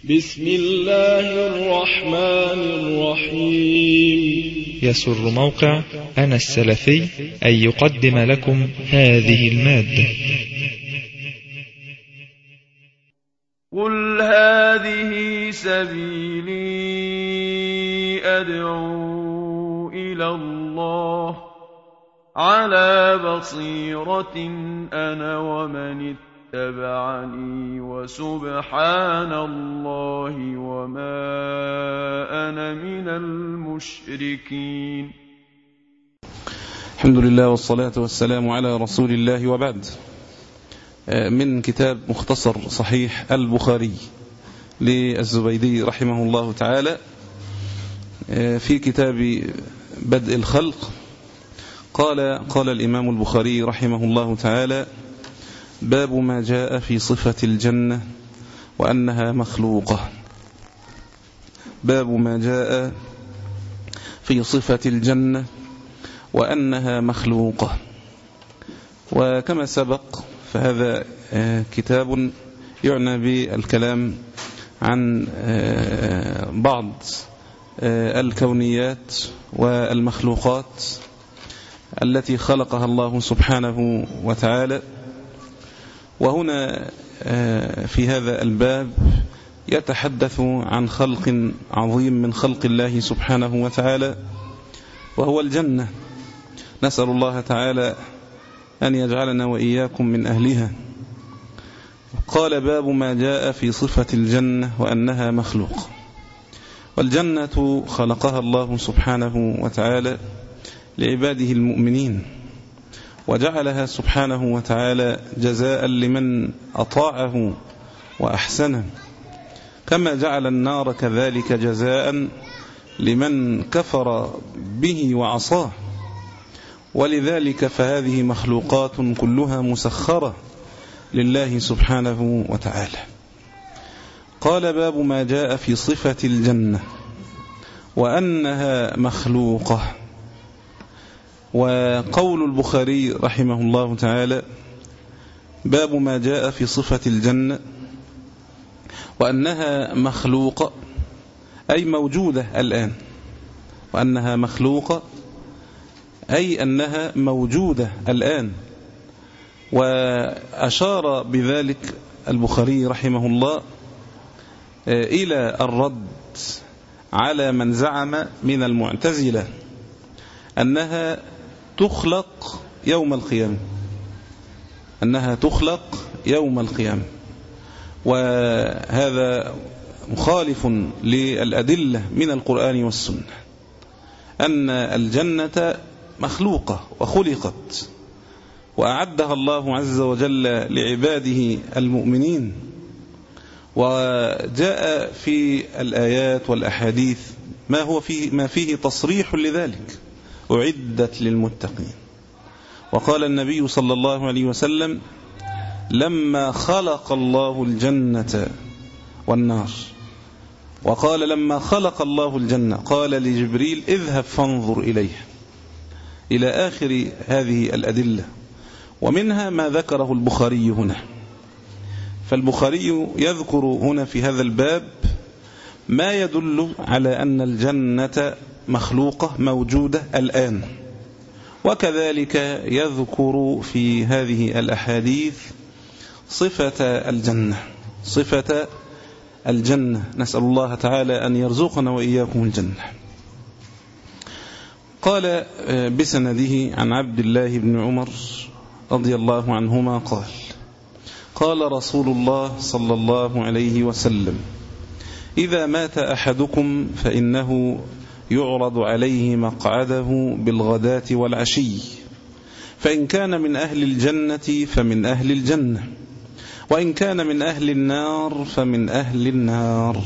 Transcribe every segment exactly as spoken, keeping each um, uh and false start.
بسم الله الرحمن الرحيم. يسر موقع أنا السلفي أن يقدم لكم هذه المادة. قل هذه سبيلي أدعو إلى الله على بصيرة أنا ومن اتبعني وسبحان الله وما أنا من المشركين. الحمد لله والصلاة والسلام على رسول الله، وبعد. من كتاب مختصر صحيح البخاري للزبيدي رحمه الله تعالى، في كتاب بدء الخلق قال قال الإمام البخاري رحمه الله تعالى: باب ما جاء في صفة الجنة وأنها مخلوقة. باب ما جاء في صفة الجنة وأنها مخلوقة. وكما سبق فهذا كتاب يعنى بالكلام عن بعض الكونيات والمخلوقات التي خلقها الله سبحانه وتعالى. وهنا في هذا الباب يتحدث عن خلق عظيم من خلق الله سبحانه وتعالى، وهو الجنة. نسأل الله تعالى أن يجعلنا وإياكم من أهلها. قال: باب ما جاء في صفة الجنة وأنها مخلوق. والجنة خلقها الله سبحانه وتعالى لعباده المؤمنين، وجعلها سبحانه وتعالى جزاء لمن أطاعه وأحسنه، كما جعل النار كذلك جزاء لمن كفر به وعصاه. ولذلك فهذه مخلوقات كلها مسخرة لله سبحانه وتعالى. قال: باب ما جاء في صفة الجنة وأنها مخلوقة. وقول البخاري رحمه الله تعالى: باب ما جاء في صفة الجنة وأنها مخلوقة، أي موجودة الآن. وأنها مخلوقة أي أنها موجودة الآن. وأشار بذلك البخاري رحمه الله إلى الرد على من زعم من المعتزلة أنها تخلق يوم القيامة أنها تخلق يوم القيامة وهذا مخالف للأدلة من القرآن والسنة، أن الجنة مخلوقة وخلقت وأعدها الله عز وجل لعباده المؤمنين. وجاء في الآيات والأحاديث ما هو فيه ما فيه تصريح لذلك: أعدت للمتقين. وقال النبي صلى الله عليه وسلم: لما خلق الله الجنة والنار. وقال: لما خلق الله الجنة قال لجبريل: اذهب فانظر إليه، إلى آخر هذه الأدلة. ومنها ما ذكره البخاري هنا. فالبخاري يذكر هنا في هذا الباب ما يدل على أن الجنة مخلوقة موجودة الآن، وكذلك يذكر في هذه الأحاديث صفة الجنة صفة الجنة نسأل الله تعالى أن يرزقنا وإياكم الجنة. قال بسنده عن عبد الله بن عمر رضي الله عنهما قال: قال رسول الله صلى الله عليه وسلم: إذا مات أحدكم فإنه يعرض عليه مقعده بالغداة والعشي، فإن كان من أهل الجنة فمن أهل الجنة، وإن كان من أهل النار فمن أهل النار.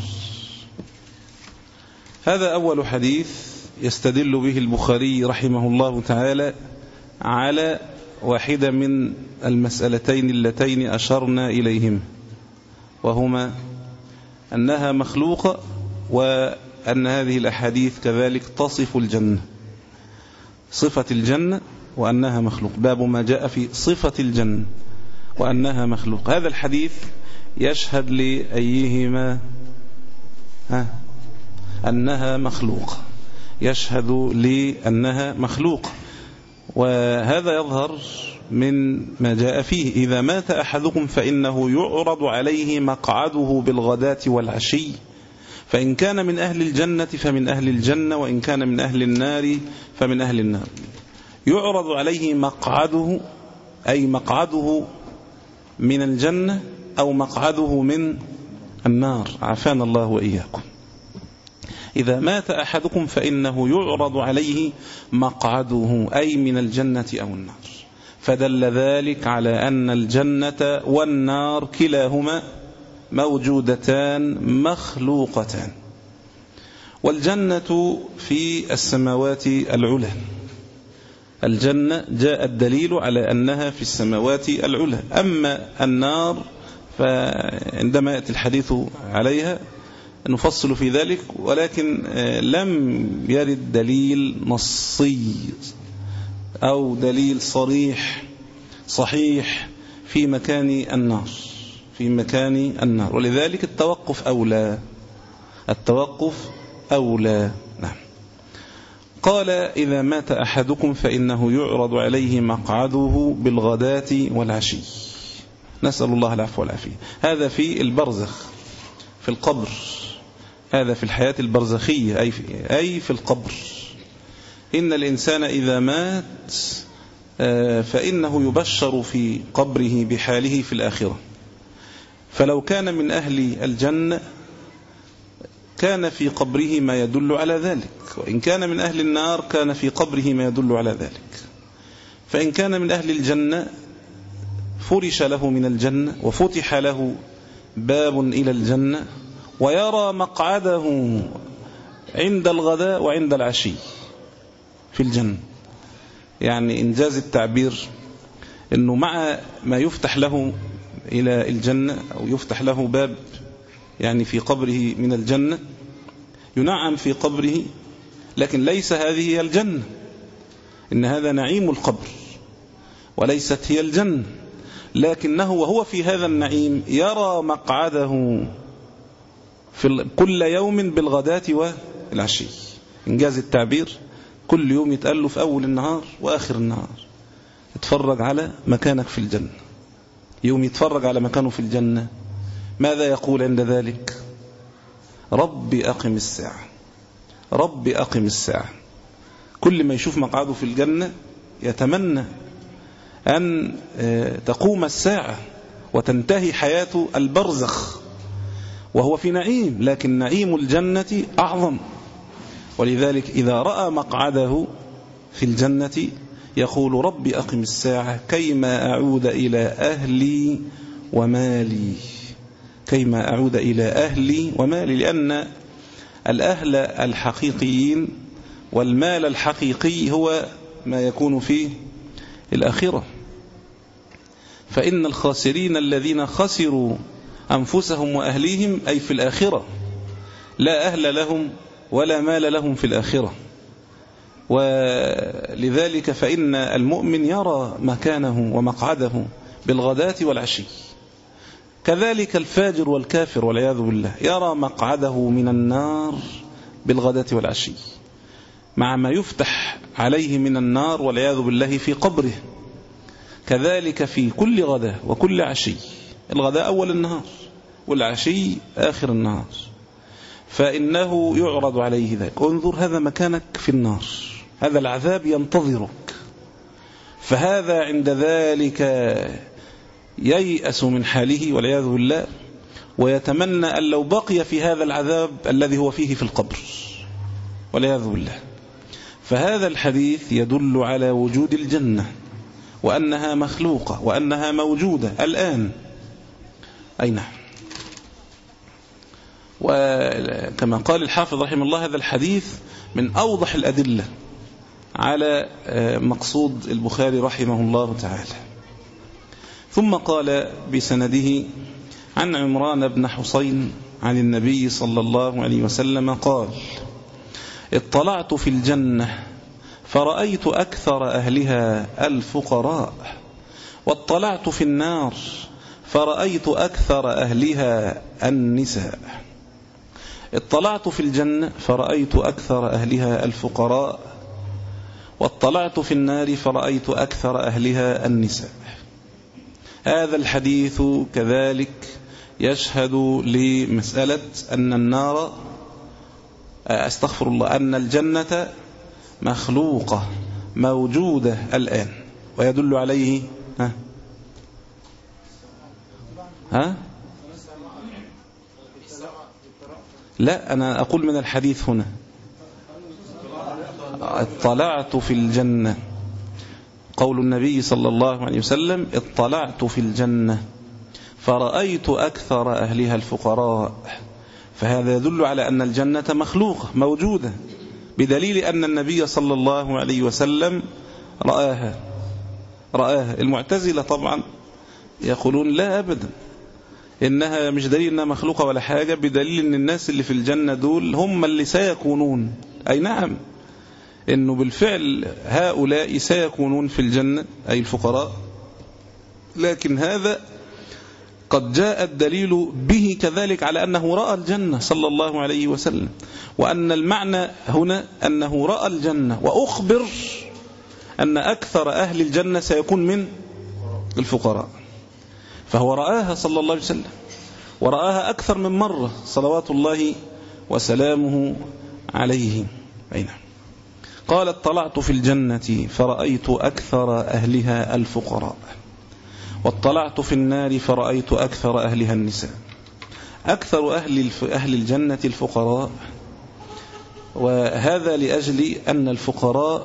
هذا أول حديث يستدل به البخاري رحمه الله تعالى على واحدة من المسألتين اللتين أشرنا إليهم، وهما أنها مخلوقة، وأن هذه الأحاديث كذلك تصف الجنة، صفة الجنة وأنها مخلوق. باب ما جاء في صفة الجنة وأنها مخلوق. هذا الحديث يشهد لأيهما ها أنها مخلوقة، يشهد لأنها مخلوقة. وهذا يظهر من ما جاء فيه: إذا مات أحدكم فإنه يعرض عليه مقعده بالغداة والعشي، فإن كان من أهل الجنة فمن أهل الجنة، وإن كان من أهل النار فمن أهل النار. يعرض عليه مقعده، أي مقعده من الجنة أو مقعده من النار، عافانا الله وإياكم. إذا مات أحدكم فإنه يعرض عليه مقعده، أي من الجنة أو النار. فدل ذلك على أن الجنة والنار كلاهما موجودتان مخلوقتان. والجنة في السماوات العلى، الجنة جاء الدليل على أنها في السماوات العلى. أما النار فعندما يأتي الحديث عليها نفصل في ذلك، ولكن لم يرد دليل نصي أو دليل صريح صحيح في مكان النار في مكان النار ولذلك التوقف أولى التوقف أولى نعم. قال: إذا مات أحدكم فإنه يعرض عليه مقعده بالغداة والعشي. نسأل الله العفو والعافية. هذا في البرزخ، في القبر، هذا في الحياة البرزخية، أي في, أي في القبر. إن الإنسان إذا مات فإنه يبشر في قبره بحاله في الآخرة. فلو كان من أهل الجنة كان في قبره ما يدل على ذلك، وإن كان من أهل النار كان في قبره ما يدل على ذلك. فإن كان من أهل الجنة فرش له من الجنة وفتح له باب إلى الجنة، ويرى مقعده عند الغداء وعند العشي في الجنة. يعني إنجاز التعبير أنه مع ما يفتح له إلى الجنة أو يفتح له باب يعني في قبره من الجنة، ينعم في قبره، لكن ليس هذه هي الجنة، إن هذا نعيم القبر وليست هي الجنة. لكنه وهو في هذا النعيم يرى مقعده في كل يوم بالغداة والعشي. إنجاز التعبير كل يوم يتقال له في أول النهار وآخر النهار: اتفرج على مكانك في الجنة. يوم يتفرج على مكانه في الجنة ماذا يقول عند ذلك؟ ربي أقم الساعة، ربي أقم الساعة. كل ما يشوف مقعده في الجنة يتمنى أن تقوم الساعة وتنتهي حياة البرزخ وهو في نعيم، لكن نعيم الجنة أعظم. ولذلك إذا رأى مقعده في الجنة يقول: ربي أقم الساعة كيما أعود إلى أهلي ومالي، كيما أعود إلى أهلي ومالي. لأن الأهل الحقيقيين والمال الحقيقي هو ما يكون في الآخرة. فإن الخاسرين الذين خسروا أنفسهم وأهليهم أي في الآخرة، لا أهل لهم ولا مال لهم في الآخرة. ولذلك فإن المؤمن يرى مكانه ومقعده بالغداة والعشي. كذلك الفاجر والكافر والعياذ بالله يرى مقعده من النار بالغداة والعشي، مع ما يفتح عليه من النار والعياذ بالله في قبره. كذلك في كل غداة وكل عشي، الغداء أول النهار والعشي آخر النهار، فإنه يعرض عليه ذلك: انظر هذا مكانك في النار، هذا العذاب ينتظرك. فهذا عند ذلك ييأس من حاله والعياذ بالله، ويتمنى أن لو بقي في هذا العذاب الذي هو فيه في القبر والعياذ بالله. فهذا الحديث يدل على وجود الجنة وأنها مخلوقة وأنها موجودة الآن. أي نعم. وكما قال الحافظ رحمه الله: هذا الحديث من أوضح الأدلة على مقصود البخاري رحمه الله تعالى. ثم قال بسنده عن عمران بن حسين عن النبي صلى الله عليه وسلم قال: اطلعت في الجنة فرأيت أكثر أهلها الفقراء، واطلعت في النار فرأيت أكثر أهلها النساء. اطلعت في الجنة فرأيت أكثر أهلها الفقراء، واطلعت في النار فرأيت أكثر أهلها النساء. هذا الحديث كذلك يشهد لمسألة أن النار أستغفر الله أن الجنة مخلوقة موجودة الآن، ويدل عليه ها ها لا أنا أقول من الحديث هنا اطلعت في الجنة، قول النبي صلى الله عليه وسلم اطلعت في الجنة فرأيت أكثر أهلها الفقراء، فهذا يدل على أن الجنة مخلوقة موجودة، بدليل أن النبي صلى الله عليه وسلم رآها رآها المعتزلة طبعا يقولون لا أبدا، إنها مش دليل إنها مخلوقة ولا حاجة، بدليل أن الناس اللي في الجنة دول هم اللي سيكونون، أي نعم إنه بالفعل هؤلاء سيكونون في الجنة أي الفقراء، لكن هذا قد جاء الدليل به كذلك على أنه رأى الجنة صلى الله عليه وسلم، وأن المعنى هنا أنه رأى الجنة وأخبر أن أكثر أهل الجنة سيكون من الفقراء، فهو رآها صلى الله عليه وسلم ورآها أكثر من مرة صلوات الله وسلامه عليه. أين قال اطلعت في الجنة فرأيت أكثر أهلها الفقراء، واطلعت في النار فرأيت أكثر أهلها النساء. أكثر أهل أهل الجنة الفقراء، وهذا لأجل أن الفقراء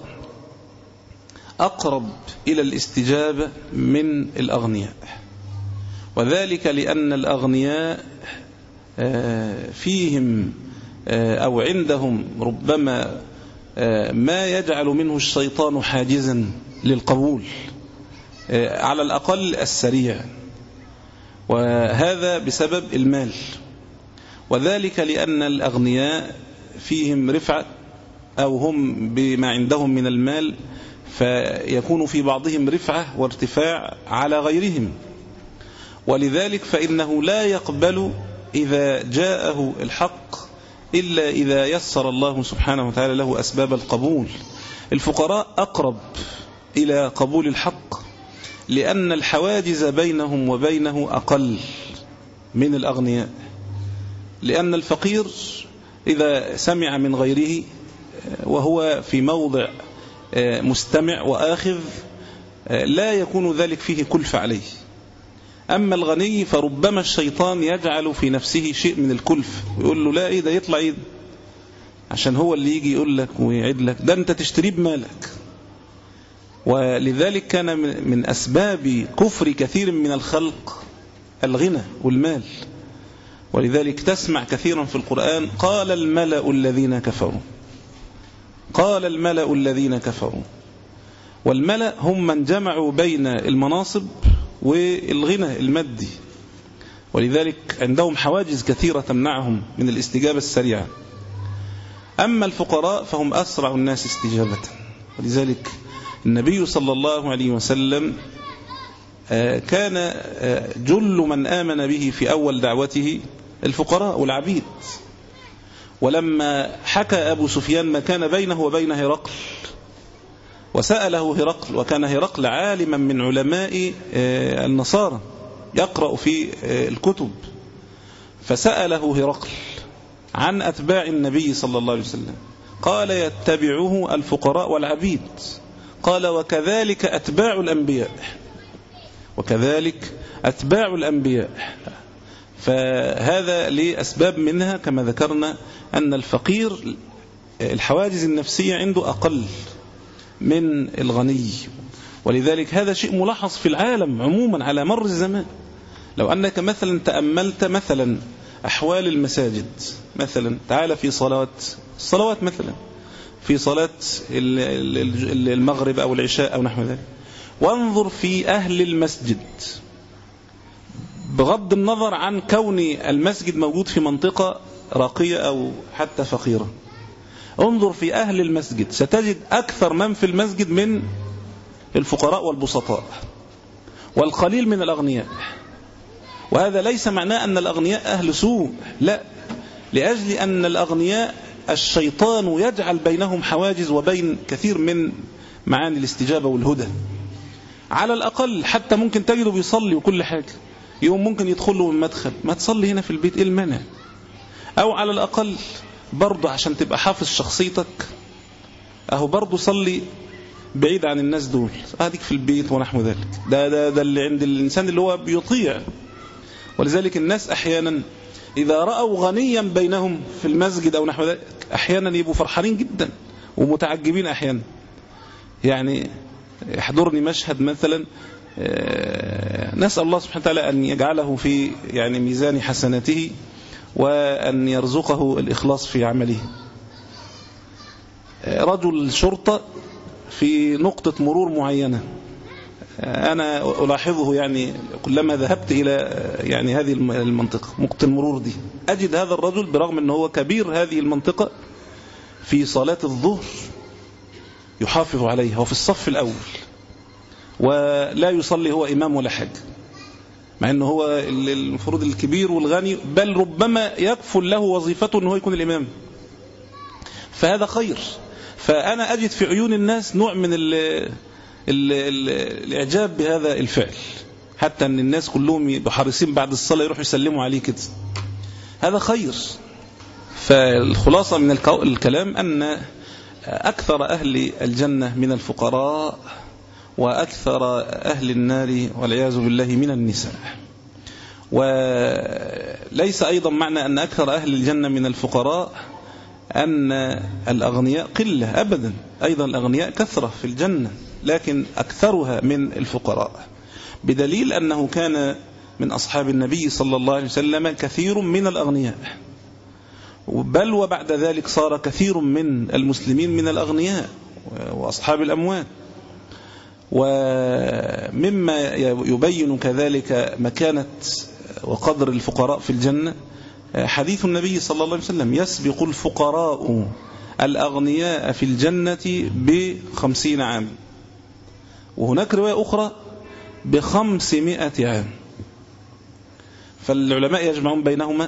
أقرب إلى الاستجابة من الأغنياء، وذلك لأن الأغنياء فيهم أو عندهم ربما ما يجعل منه الشيطان حاجزا للقبول على الأقل السريع، وهذا بسبب المال، وذلك لأن الأغنياء فيهم رفعة أو هم بما عندهم من المال فيكون في بعضهم رفعة وارتفاع على غيرهم، ولذلك فإنه لا يقبل إذا جاءه الحق إلا إذا يسر الله سبحانه وتعالى له أسباب القبول. الفقراء أقرب إلى قبول الحق لأن الحواجز بينهم وبينه أقل من الأغنياء، لأن الفقير إذا سمع من غيره وهو في موضع مستمع وآخذ لا يكون ذلك فيه كلفة عليه، أما الغني فربما الشيطان يجعل في نفسه شيء من الكلف، يقول له لا إيه ده يطلع إيه عشان هو اللي يجي يقول لك ويعد لك، ده أنت تشتريه بمالك. ولذلك كان من أسباب كفر كثير من الخلق الغنى والمال، ولذلك تسمع كثيرا في القرآن قال الملأ الذين كفروا، قال الملأ الذين كفروا، والملأ هم من جمعوا بين المناصب والغنى المادي، ولذلك عندهم حواجز كثيرة تمنعهم من الاستجابة السريعة. أما الفقراء فهم أسرع الناس استجابة، ولذلك النبي صلى الله عليه وسلم كان جل من آمن به في أول دعوته الفقراء والعبيد، ولما حكى أبو سفيان ما كان بينه وبين هرقل وسأله هرقل، وكان هرقل عالما من علماء النصارى يقرأ في الكتب، فسأله هرقل عن أتباع النبي صلى الله عليه وسلم، قال يتبعه الفقراء والعبيد، قال وكذلك أتباع الأنبياء، وكذلك أتباع الأنبياء. فهذا لأسباب منها كما ذكرنا أن الفقير الحواجز النفسية عنده أقل من الغني، ولذلك هذا شيء ملاحظ في العالم عموما على مر الزمان. لو أنك مثلا تأملت مثلا أحوال المساجد، مثلا تعال في صلاة الصلوات مثلا في صلاة المغرب أو العشاء أو نحو ذلك، وانظر في أهل المسجد بغض النظر عن كون المسجد موجود في منطقة راقية أو حتى فقيرة، انظر في أهل المسجد ستجد أكثر من في المسجد من الفقراء والبسطاء والقليل من الأغنياء. وهذا ليس معناه أن الأغنياء أهل سوء، لا، لأجل أن الأغنياء الشيطان يجعل بينهم حواجز وبين كثير من معاني الاستجابة والهدى. على الأقل حتى ممكن تجده بيصلي وكل حاجة، يوم ممكن يدخل له من مدخل، ما تصلي هنا في البيت، إيه المانع؟ أو على الأقل برضه عشان تبقى حافظ شخصيتك، أهو برضه صلي بعيد عن الناس دول، أهديك في البيت ونحو ذلك. ده, ده, ده اللي عند الإنسان اللي هو بيطيع. ولذلك الناس أحيانا إذا رأوا غنيا بينهم في المسجد أو نحو ذلك أحيانا يبقوا فرحانين جدا ومتعجبين أحيانا. يعني يحضرني مشهد مثلا، نسأل الله سبحانه وتعالى أن يجعله في يعني ميزان حسناته وأن يرزقه الإخلاص في عمله. رجل شرطة في نقطة مرور معينة، أنا ألاحظه يعني كلما ذهبت إلى يعني هذه المنطقة نقطة المرور دي، أجد هذا الرجل برغم أنه هو كبير هذه المنطقة في صلاة الظهر يحافظ عليها وفي الصف الأول، ولا يصلي هو إمام ولا حاجة، مع أنه هو المفروض الكبير والغني، بل ربما يكفل له وظيفته أنه يكون الإمام. فهذا خير. فأنا أجد في عيون الناس نوع من ال ال ال الإعجاب بهذا الفعل، حتى أن الناس كلهم يبقوا حريصين بعد الصلاة يروحوا يسلموا عليه كده. هذا خير. فالخلاصة من الكلام أن أكثر أهل الجنة من الفقراء، وأكثر أهل النار والعياذ بالله من النساء. وليس أيضا معنى أن أكثر أهل الجنة من الفقراء أن الأغنياء قلة، أبدا. أيضا الأغنياء كثرة في الجنة، لكن أكثرها من الفقراء، بدليل أنه كان من أصحاب النبي صلى الله عليه وسلم كثير من الأغنياء، بل وبعد ذلك صار كثير من المسلمين من الأغنياء وأصحاب الأموال. ومما يبين كذلك مكانة وقدر الفقراء في الجنة حديث النبي صلى الله عليه وسلم: يسبق الفقراء الأغنياء في الجنة بخمسين عام. وهناك رواية أخرى بخمسمائة عام. فالعلماء يجمعون بينهما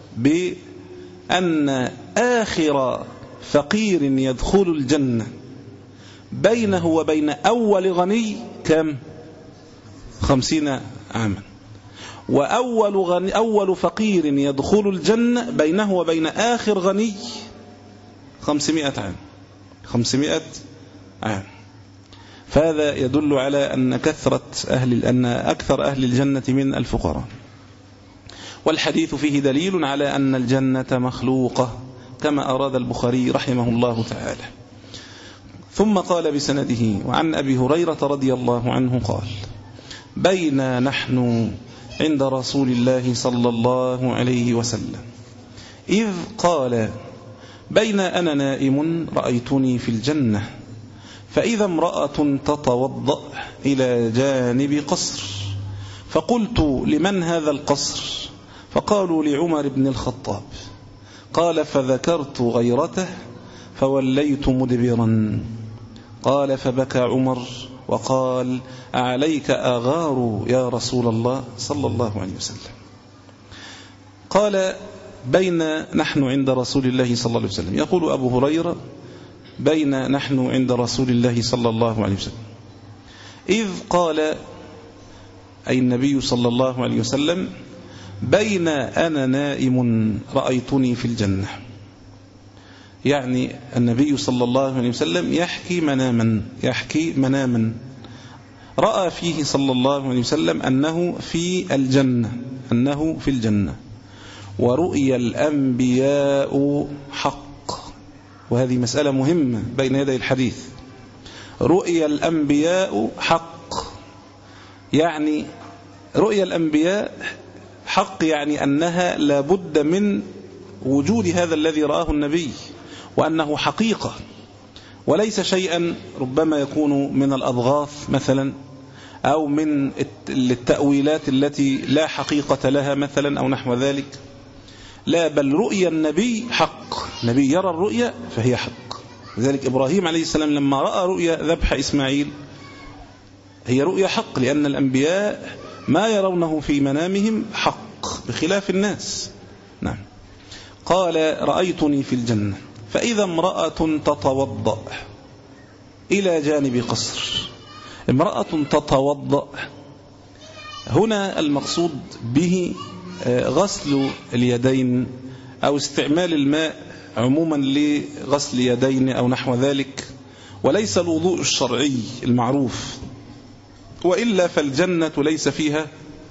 بأن آخر فقير يدخل الجنة بينه وبين أول غني كم؟ خمسين عاما. وأول غني أول فقير يدخل الجنة بينه وبين آخر غني خمسمائة عام. خمسمائة عام. فهذا يدل على أن كثرة أهل أن أكثر أهل الجنة من الفقراء. والحديث فيه دليل على أن الجنة مخلوقة كما أراد البخاري رحمه الله تعالى. ثم قال بسنده: وعن أبي هريرة رضي الله عنه قال: بينا نحن عند رسول الله صلى الله عليه وسلم إذ قال: بين أنا نائم رأيتني في الجنة فإذا امرأة تتوضأ إلى جانب قصر، فقلت: لمن هذا القصر؟ فقالوا: لعمر بن الخطاب. قال: فذكرت غيرته فوليت مدبرا. قال: فبكى عمر وقال: أعليك أغار يا رسول الله صلى الله عليه وسلم. قال: بين نحن عند رسول الله صلى الله عليه وسلم. يقول أبو هريرة: بين نحن عند رسول الله صلى الله عليه وسلم إذ قال، أي النبي صلى الله عليه وسلم: بين أنا نائم رأيتني في الجنة. يعني النبي صلى الله عليه وسلم يحكي مناما يحكي مناما رأى فيه صلى الله عليه وسلم أنه في الجنة أنه في الجنة ورؤيا الأنبياء حق. وهذه مسألة مهمة بين يدي الحديث. رؤيا الأنبياء حق، يعني رؤيا الأنبياء حق، يعني أنها لابد من وجود هذا الذي رآه النبي، وأنه حقيقة وليس شيئا ربما يكون من الأضغاث مثلا، أو من التأويلات التي لا حقيقة لها مثلا أو نحو ذلك. لا، بل رؤيا النبي حق. النبي يرى الرؤيا فهي حق. لذلك إبراهيم عليه السلام لما رأى رؤيا ذبح إسماعيل هي رؤيا حق، لأن قال رأيتني في الجنة فإذا امرأة تتوضأ إلى جانب قصر. امرأة تتوضأ هنا المقصود به غسل اليدين أو استعمال الماء عموما لغسل يدين أو نحو ذلك، وليس الوضوء الشرعي المعروف، وإلا فالجنة ليس فيها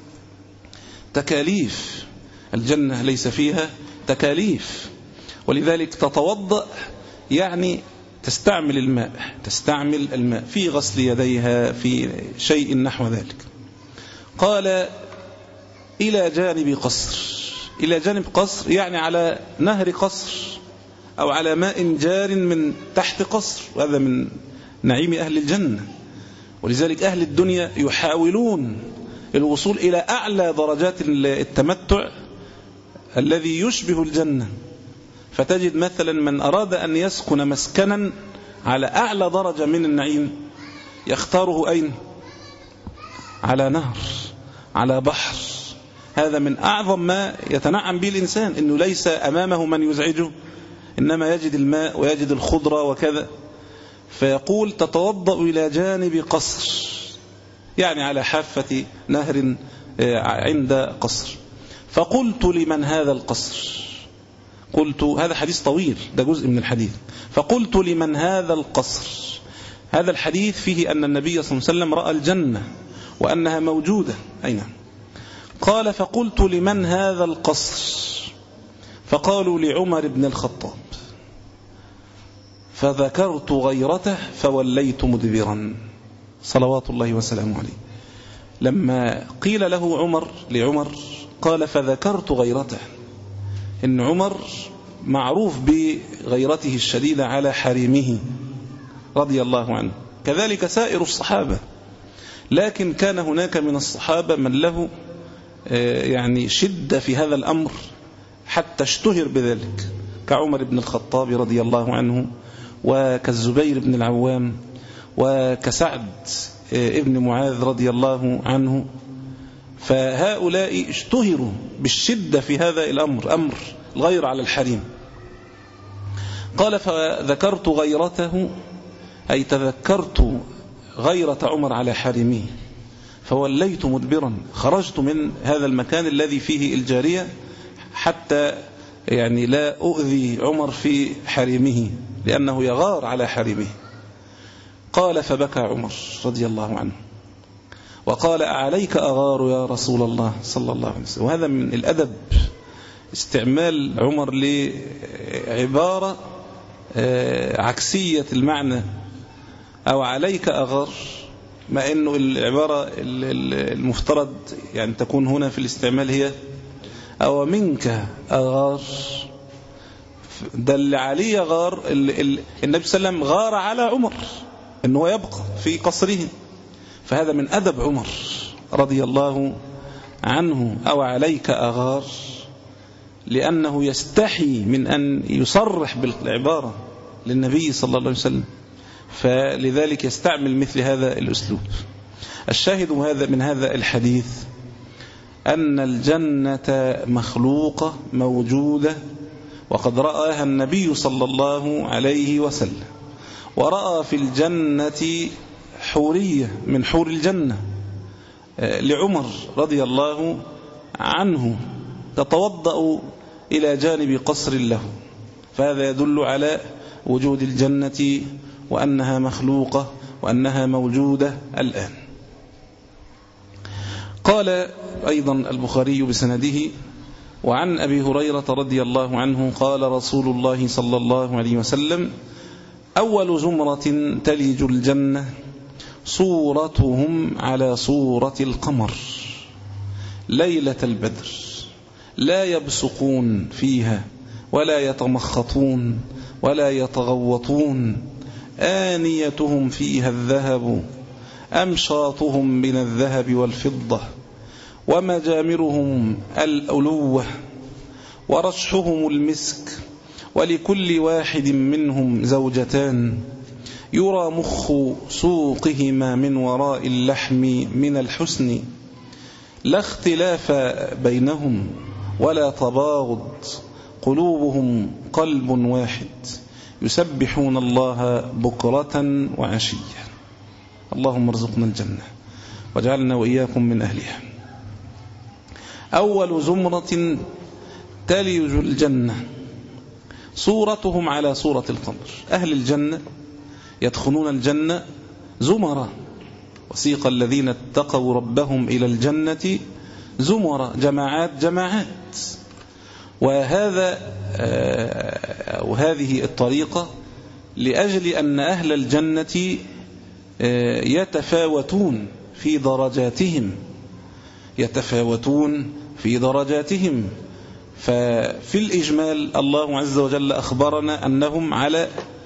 تكاليف، الجنة ليس فيها تكاليف، ولذلك تتوضأ يعني تستعمل الماء تستعمل الماء في غسل يديها في شيء نحو ذلك. قال إلى جانب قصر، إلى جانب قصر يعني على نهر قصر أو على ماء جار من تحت قصر، وهذا من نعيم أهل الجنة. ولذلك أهل الدنيا يحاولون الوصول إلى أعلى درجات التمتع الذي يشبه الجنة، فتجد مثلا من أراد أن يسكن مسكنا على أعلى درجة من النعيم يختاره أين؟ على نهر، على بحر. هذا من أعظم ما يتنعم به الإنسان، إنه ليس أمامه من يزعجه، إنما يجد الماء ويجد الخضرة وكذا. فيقول تتوضأ إلى جانب قصر، يعني على حافة نهر عند قصر. فقلت لمن هذا القصر؟ قلت، هذا حديث طويل، ده جزء من الحديث. فقلت لمن هذا القصر؟ هذا الحديث فيه أن النبي صلى الله عليه وسلم رأى الجنة وأنها موجودة. أين؟ قال فقلت لمن هذا القصر؟ فقالوا لعمر بن الخطاب. فذكرت غيرته فوليت مدبرا صلوات الله وسلامه عليه. لما قيل له عمر لعمر قال فذكرت غيرته، إن عمر معروف بغيرته الشديدة على حريمه رضي الله عنه، كذلك سائر الصحابة، لكن كان هناك من الصحابة من له يعني شدة في هذا الأمر حتى اشتهر بذلك، كعمر بن الخطاب رضي الله عنه، وكالزبير بن العوام، وكسعد ابن معاذ رضي الله عنه. فهؤلاء اشتهروا بالشدة في هذا الأمر، أمر الغير على الحريم. قال فذكرت غيرته، أي تذكرت غيرة عمر على حريمه، فوليت مدبرا، خرجت من هذا المكان الذي فيه الجارية حتى يعني لا أؤذي عمر في حريمه، لأنه يغار على حريمه. قال فبكى عمر رضي الله عنه وقال أعليك أغار يا رسول الله صلى الله عليه وسلم. وهذا من الأدب استعمال عمر لعبارة عكسية المعنى، أو عليك أغار، ما أنه العبارة المفترض يعني تكون هنا في الاستعمال هي أو منك أغار. ده اللي عليه غار، النبي صلى الله عليه وسلم غار على عمر أنه يبقى في قصره، فهذا من أدب عمر رضي الله عنه. أو عليك أغار، لأنه يستحي من أن يصرح بالعبارة للنبي صلى الله عليه وسلم، فلذلك يستعمل مثل هذا الأسلوب. الشاهد هذا من هذا الحديث أن الجنة مخلوقة موجودة، وقد رآها النبي صلى الله عليه وسلم، ورأى في الجنة حورية من حور الجنة لعمر رضي الله عنه تتوضأ إلى جانب قصر له، فهذا يدل على وجود الجنة وأنها مخلوقة وأنها موجودة الآن. قال أيضا البخاري بسنده وعن أبي هريرة رضي الله عنه قال رسول الله صلى الله عليه وسلم أول زمرة تلج الجنة صورتهم على صورة القمر ليلة البدر، لا يبصقون فيها ولا يتمخطون ولا يتغوطون، آنيتهم فيها الذهب، أمشاطهم من الذهب والفضة، ومجامرهم الألوة، ورشحهم المسك، ولكل واحد منهم زوجتان، يرى مخ سوقهما من وراء اللحم من الحسن، لا اختلاف بينهم ولا تباغض، قلوبهم قلب واحد يسبحون الله بكرة وعشيا. اللهم ارزقنا الجنة واجعلنا وإياكم من أهلها. أول زمرة تلج الجنة صورتهم على صورة القمر. أهل الجنة يدخلون الجنة زمرة، وسيق الذين اتقوا ربهم إلى الجنة زمرة، جماعات جماعات. وهذا وهذه الطريقة لأجل أن أهل الجنة يتفاوتون في درجاتهم يتفاوتون في درجاتهم ففي الإجمال الله عز وجل أخبرنا أنهم على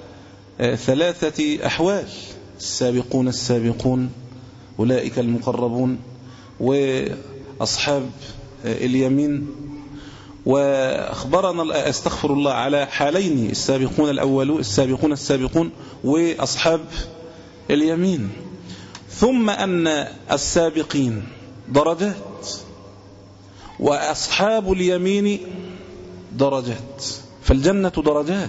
ثلاثة أحوال: السابقون السابقون أولئك المقربون، وأصحاب اليمين. وأخبرنا استغفر الله على حالين: السابقون الأولون السابقون السابقون وأصحاب اليمين. ثم أن السابقين درجات وأصحاب اليمين درجات، فالجنة درجات.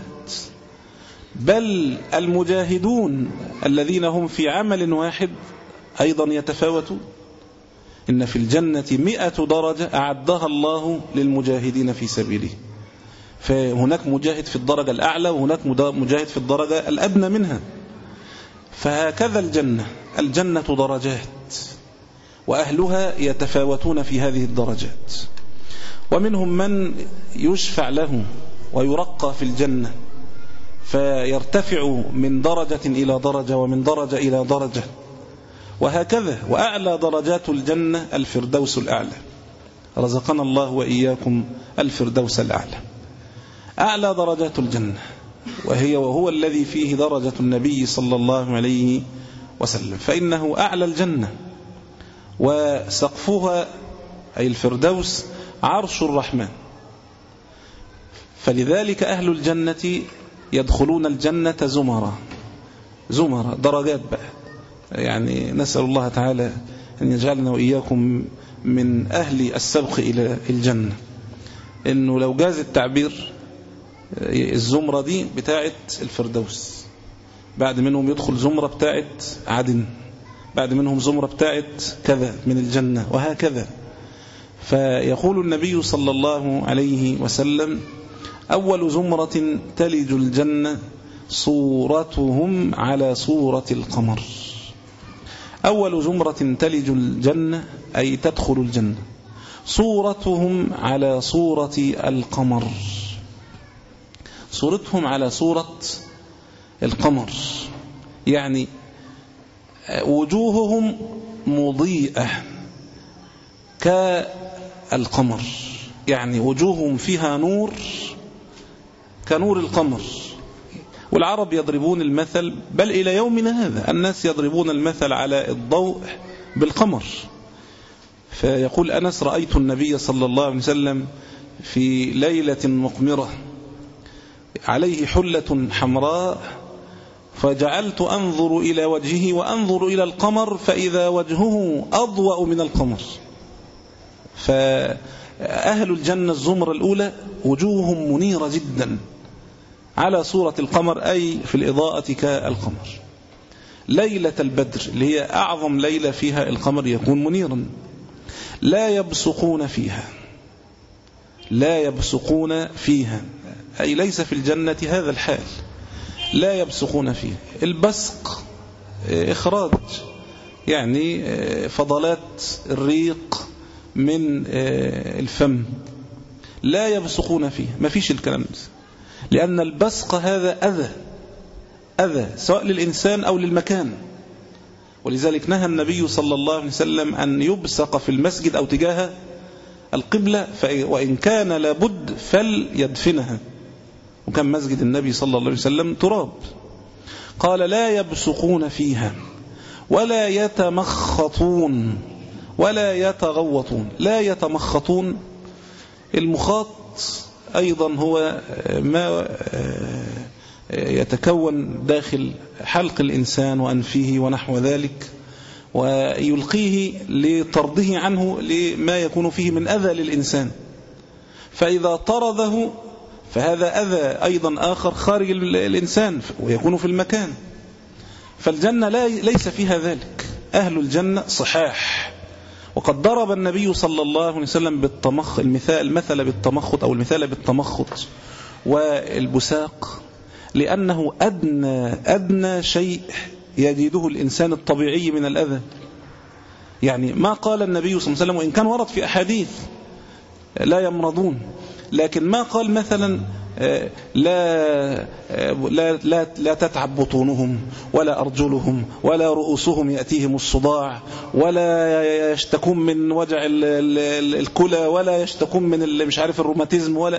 بل المجاهدون الذين هم في عمل واحد أيضا يتفاوتون. إن في الجنة مئة درجة أعدها الله للمجاهدين في سبيله، فهناك مجاهد في الدرجة الأعلى وهناك مجاهد في الدرجة الأدنى منها. فهكذا الجنة الجنة درجات، وأهلها يتفاوتون في هذه الدرجات. ومنهم من يشفع له ويرقى في الجنة فيرتفع من درجة إلى درجة ومن درجة إلى درجة، وهكذا. وأعلى درجات الجنة الفردوس الأعلى، رزقنا الله وإياكم الفردوس الأعلى. أعلى درجات الجنة وهي وهو الذي فيه درجة النبي صلى الله عليه وسلم، فإنه أعلى الجنة، وسقفها أي الفردوس عرش الرحمن. فلذلك أهل الجنة يدخلون الجنة زمرة زمرة درجات بقى. يعني نسأل الله تعالى أن يجعلنا وإياكم من أهل السبق إلى الجنة. إنه لو جاز التعبير الزمرة دي بتاعت الفردوس، بعد منهم يدخل زمرة بتاعت عدن، بعد منهم زمرة بتاعت كذا من الجنة، وهكذا. فيقول النبي صلى الله عليه وسلم: أول زمرة تلج الجنة صورتهم على صورة القمر. أول زمرة تلج الجنة أي تدخل الجنة صورتهم على صورة القمر، صورتهم على صورة القمر، يعني وجوههم مضيئة كالقمر، يعني وجوههم فيها نور كنور القمر. والعرب يضربون المثل، بل إلى يومنا هذا الناس يضربون المثل على الضوء بالقمر. فيقول أنس: رأيت النبي صلى الله عليه وسلم في ليلة مقمرة عليه حلة حمراء، فجعلت أنظر إلى وجهه وأنظر إلى القمر فإذا وجهه أضوأ من القمر. فأهل الجنة الزمرة الأولى وجوههم منيرة جدا على صورة القمر، أي في الإضاءة كالقمر. ليلة البدر اللي هي أعظم ليلة فيها القمر يكون منيرا، لا يبصقون فيها لا يبصقون فيها أي ليس في الجنة هذا الحال، لا يبصقون فيها. البصق إخراج يعني فضلات الريق من الفم، لا يبصقون فيها، ما فيش الكلام ده، لأن البصق هذا أذى أذى سواء للإنسان أو للمكان. ولذلك نهى النبي صلى الله عليه وسلم أن يبصق في المسجد أو تجاه القبلة، وإن كان لابد فليدفنها، وكان مسجد النبي صلى الله عليه وسلم تراب. قال: لا يبصقون فيها ولا يتمخطون ولا يتغوطون. لا يتمخطون، المخاط أيضا هو ما يتكون داخل حلق الإنسان وأنفه ونحو ذلك، ويلقيه لطرده عنه لما يكون فيه من أذى للإنسان، فإذا طرده فهذا أذى أيضا آخر خارج الإنسان ويكون في المكان. فالجنة لا ليس فيها ذلك، أهل الجنة صحاح. وقد ضرب النبي صلى الله عليه وسلم بالتمخ المثال المثل بالتمخط أو المثال بالتمخط والبساق، لأنه أدنى أدنى شيء يجده الإنسان الطبيعي من الأذى. يعني ما قال النبي صلى الله عليه وسلم، وإن كان ورد في أحاديث لا يمرضون، لكن ما قال مثلا لا لا لا, لا تتعب بطونهم ولا أرجلهم ولا رؤوسهم يأتيهم الصداع ولا يشتكون من وجع الكلى ولا يشتكون من مش عارف الروماتيزم، ولا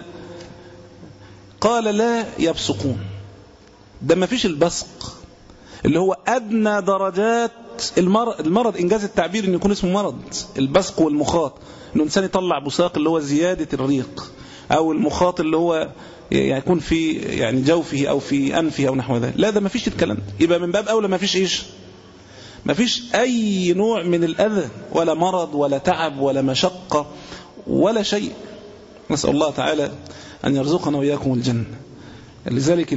قال لا يبصقون. ده ما فيش البصق اللي هو أدنى درجات المرض, المرض إنجاز التعبير إنه يكون اسمه مرض. البصق والمخاط، إنه إنسان يطلع بصاق اللي هو زيادة الريق، أو المخاط اللي هو يكون في يعني جوفه أو في أنفه أو نحو ذلك. لا، ده ما فيش الكلام. يبقى من باب أولى ما فيش إيش، ما فيش أي نوع من الأذى ولا مرض ولا تعب ولا مشقة ولا شيء. نسأل الله تعالى أن يرزقنا وإياكم الجنة. لذلك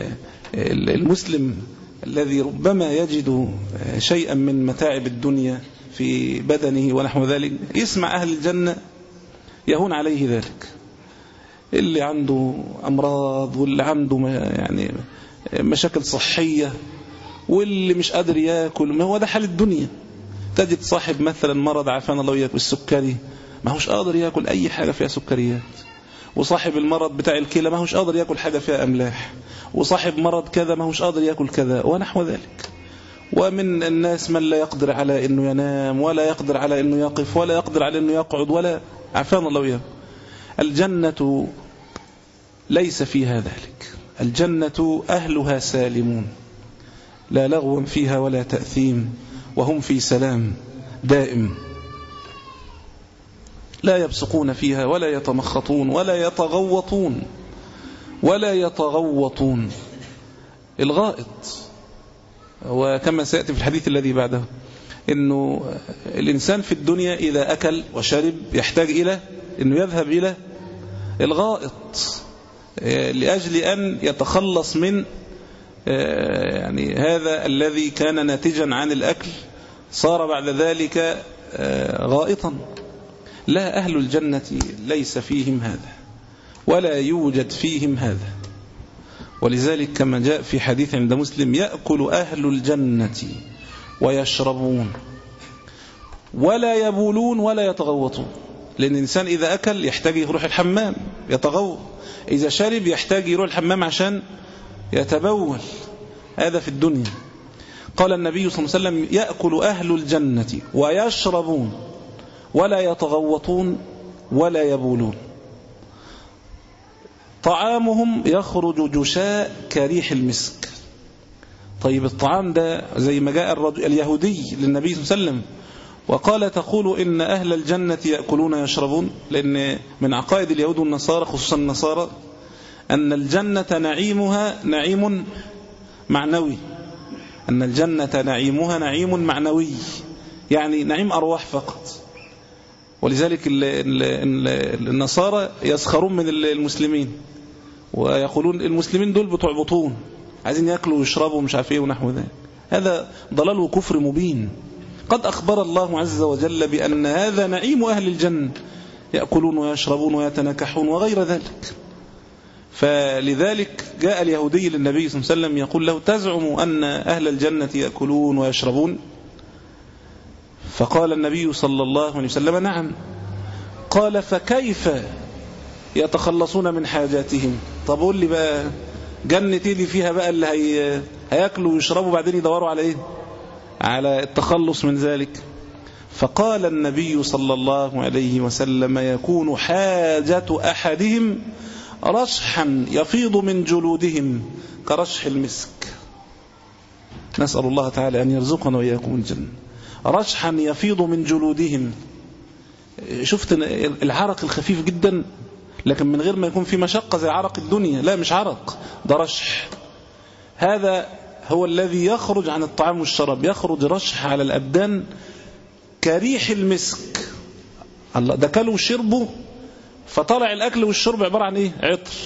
المسلم الذي ربما يجد شيئا من متاعب الدنيا في بدنه ونحو ذلك، يسمع أهل الجنة يهون عليه ذلك. اللي عنده أمراض واللي عنده يعني مشاكل صحية واللي مش قادر يأكل، ما هو ده حال الدنيا. تجد صاحب مثلا مرض عافانا الله وإياكم السكري، ما هوش قادر يأكل أي حاجة فيها سكريات، وصاحب المرض بتاع الكلى ما هوش قادر يأكل حاجة فيها أملاح، وصاحب مرض كذا ما هوش قادر يأكل كذا ونحو ذلك. ومن الناس من لا يقدر على أنه ينام ولا يقدر على أنه يقف ولا يقدر على أنه يقعد، ولا عافانا الله وإياكم. الجنة ليس فيها ذلك. الجنة أهلها سالمون، لا لغو فيها ولا تأثيم، وهم في سلام دائم، لا يبصقون فيها ولا يتمخطون ولا يتغوطون ولا يتغوطون. الغائط، وكما سيأتي في الحديث الذي بعده، إنه الإنسان في الدنيا إذا أكل وشرب يحتاج إلى إنه يذهب إلى الغائط لأجل أن يتخلص من يعني هذا الذي كان ناتجا عن الأكل صار بعد ذلك غائطا. لا، أهل الجنة ليس فيهم هذا ولا يوجد فيهم هذا. ولذلك كما جاء في حديث عند مسلم، يأكل أهل الجنة ويشربون ولا يبولون ولا يتغوطون. لأن الإنسان إذا أكل يحتاج يروح الحمام يتغوط، إذا شرب يحتاج يروح الحمام عشان يتبول. هذا في الدنيا. قال النبي صلى الله عليه وسلم: يأكل أهل الجنة ويشربون ولا يتغوطون ولا يبولون. طعامهم يخرج جشاء كريح المسك. طيب الطعام ده زي ما جاء اليهودي للنبي صلى الله عليه وسلم وقال: تقول إن أهل الجنة يأكلون يشربون. لأن من عقائد اليهود والنصارى خصوصا النصارى أن الجنة نعيمها نعيم معنوي، أن الجنة نعيمها نعيم معنوي، يعني نعيم أرواح فقط. ولذلك النصارى يسخرون من المسلمين ويقولون المسلمين دول بتوع بطون، عايزين يأكلوا ويشربوا مش عارف ايه ونحو ذلك. هذا ضلال وكفر مبين. قد أخبر الله عز وجل بأن هذا نعيم أهل الجنة، يأكلون ويشربون ويتنكحون وغير ذلك. فلذلك جاء اليهودي للنبي صلى الله عليه وسلم يقول له: تزعم أن أهل الجنة يأكلون ويشربون؟ فقال النبي صلى الله عليه وسلم: نعم. قال: فكيف يتخلصون من حاجاتهم؟ طب قول لي بقى جنتي دي فيها بقى اللي هي هياكلوا ويشربوا بعدين يدوروا على ايه؟ على التخلص من ذلك. فقال النبي صلى الله عليه وسلم: يكون حاجة أحدهم رشحا يفيض من جلودهم كرشح المسك. نسأل الله تعالى أن يرزقنا وإياكم الجنة. رشحا يفيض من جلودهم. شفت العرق الخفيف جدا لكن من غير ما يكون في مشقة زي عرق الدنيا، لا مش عرق، ده رشح. هذا هو الذي يخرج عن الطعام والشراب، يخرج رشح على الأبدان كريح المسك. الله، ده كلوا وشربوا فطلع الأكل والشرب عبارة عن إيه؟ عطر.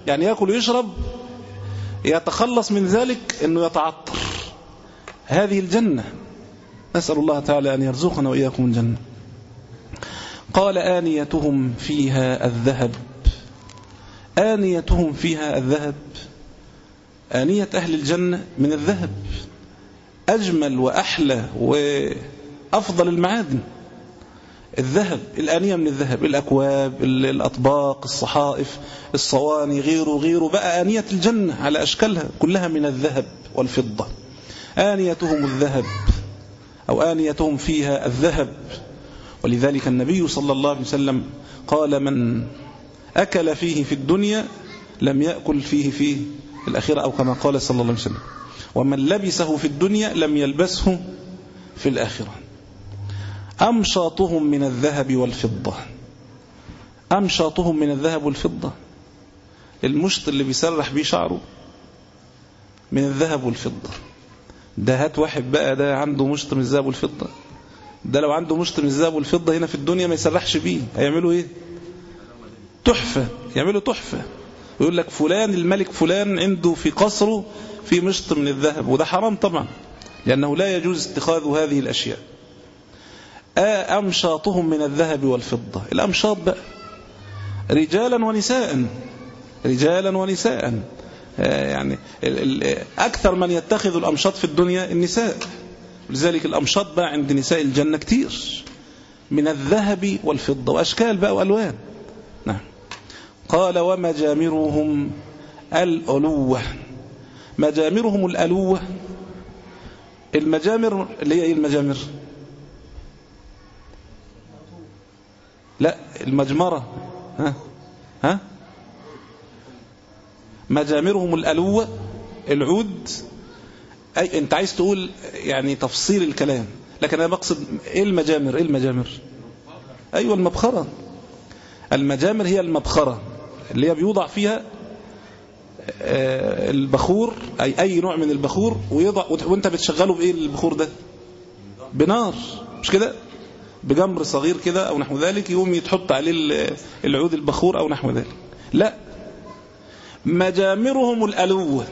يعني يأكل ويشرب يتخلص من ذلك أنه يتعطر. هذه الجنة، نسأل الله تعالى أن يرزقنا وإياكم الجنة. قال آنيتهم فيها الذهب. آنيتهم فيها الذهب، آنية أهل الجنة من الذهب، أجمل وأحلى وأفضل المعادن الذهب. الآنية من الذهب، الأكواب، الأطباق، الصحائف، الصواني، غيره غيره بقى. آنية الجنة على أشكالها كلها من الذهب والفضة. آنيتهم الذهب أو آنيتهم فيها الذهب. ولذلك النبي صلى الله عليه وسلم قال: من أكل فيه في الدنيا لم يأكل فيه في الآخرة، أو كما قال صلى الله عليه وسلم: ومن لبسه في الدنيا لم يلبسه في الآخرة. أمشاطهم من الذهب والفضة. أمشاطهم من الذهب والفضة، المشط اللي بيسرح بيه شعره من الذهب والفضة. ده هات واحد بقى ده عنده مشط من الذهب والفضة، ده لو عنده مشط من الذهب والفضة هنا في الدنيا ما يسرحش بيه، هيعملوا ايه؟ تحفة، يعملوا تحفة. ويقول لك فلان الملك فلان عنده في قصره في مشط من الذهب، وده حرام طبعا لأنه لا يجوز اتخاذ هذه الأشياء. أمشاطهم من الذهب والفضة. الأمشاط بقى رجالا ونساء، رجالا ونساء، يعني أكثر من يتخذ الأمشاط في الدنيا النساء، لذلك الأمشاط بقى عند نساء الجنة كتير من الذهب والفضة، وأشكال بقى وألوان. نعم. قال: ومجامرهم الألوة. مجامرهم الألوة، المجامر اللي هي ايه؟ المجامر لا المجمرة، ها ها مجامرهم الألوة العود. أي أنت عايز تقول يعني تفصيل الكلام، لكن أنا بقصد إيه المجامر؟ إيه المجامر؟ أيوة المبخرة. المجامر هي المبخرة اللي هي بيوضع فيها البخور، أي أي نوع من البخور، ويضع وأنت بتشغله بإيه البخور ده؟ بنار، مش كده؟ بجمر صغير كده أو نحو ذلك، يقوم يتحط عليه العود البخور أو نحو ذلك. لا، مجامرهم الألوة،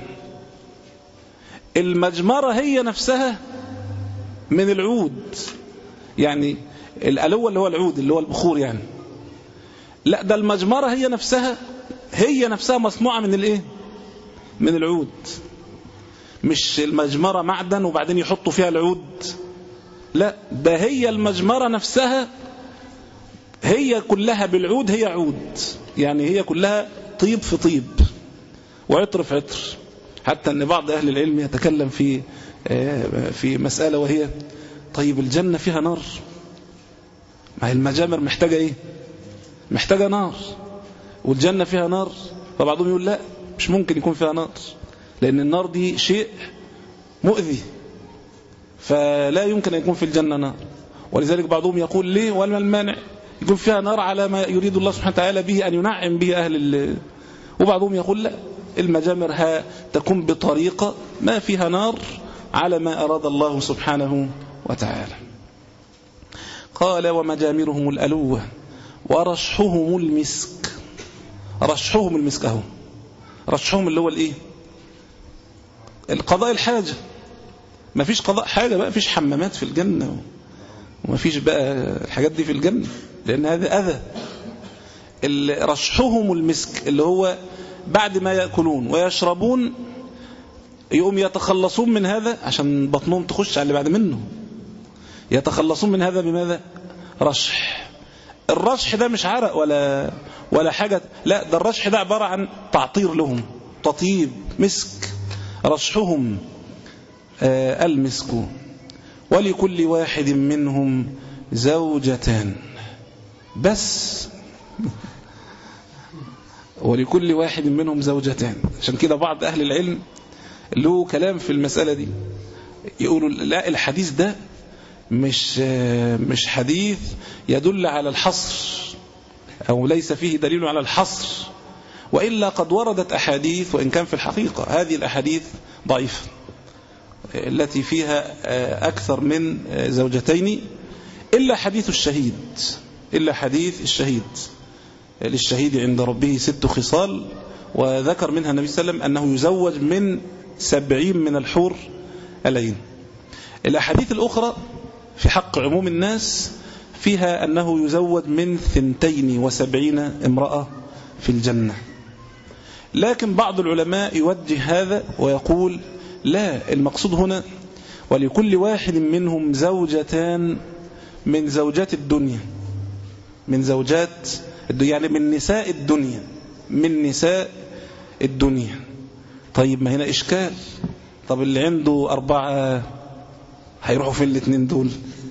المجمرة هي نفسها من العود، يعني الألوة اللي هو العود اللي هو البخور يعني. لا، ده المجمرة هي نفسها هي نفسها مصنوعة من الايه؟ من العود. مش المجمرة معدن وبعدين يحطوا فيها العود، لا، ده هي المجمرة نفسها هي كلها بالعود، هي عود يعني هي كلها طيب في طيب وعطر في عطر. حتى ان بعض اهل العلم يتكلم في في مسألة، وهي طيب الجنة فيها نار، ما هي المجامر محتاجة ايه؟ محتاجة نار، والجنة فيها نار. فبعضهم يقول لا، مش ممكن يكون فيها نار، لأن النار دي شيء مؤذي، فلا يمكن أن يكون في الجنة نار. ولذلك بعضهم يقول ليه ولا المانع يكون فيها نار على ما يريد الله سبحانه وتعالى به أن ينعم به أهل ال... وبعضهم يقول لا، المجامر تكون بطريقة ما فيها نار على ما أراد الله سبحانه وتعالى. قال: ومجامرهم الألوة ورشحهم المسك. رشحهم المسك اهو، رشحهم اللي هو الايه؟ القضاء الحاجة. ما فيش قضاء حاجة بقى، فيش حمامات في الجنة، وما فيش بقى الحاجات دي في الجنة، لأن هذا أذى. رشحهم المسك اللي هو بعد ما يأكلون ويشربون يقوم يتخلصون من هذا عشان بطنهم تخش على اللي بعد منه، يتخلصون من هذا بماذا؟ رشح. الرشح ده مش عرق ولا ولا حاجة، لا، ده الرشح ده عبارة عن تعطير لهم، تطيب، مسك. رشحهم آه المسك. ولكل واحد منهم زوجتان، بس ولكل واحد منهم زوجتان. عشان كده بعض أهل العلم له كلام في المسألة دي، يقولوا لا، الحديث ده مش مش حديث يدل على الحصر، أو ليس فيه دليل على الحصر، وإلا قد وردت أحاديث، وإن كان في الحقيقة هذه الأحاديث ضعيفة التي فيها أكثر من زوجتين، إلا حديث الشهيد، إلا حديث الشهيد: للشهيد عند ربه ست خصال وذكر منها النبي صلى الله عليه وسلم أنه يزوج من سبعين من الحور العين. الأحاديث الأخرى في حق عموم الناس فيها أنه يزوج من ثنتين وسبعين امرأة في الجنة. لكن بعض العلماء يوجه هذا ويقول لا، المقصود هنا ولكل واحد منهم زوجتان من زوجات الدنيا، من زوجات يعني من نساء الدنيا، من نساء الدنيا. طيب ما هنا إشكال، طب اللي عنده أربعة هيروحوا فين الاثنين دول؟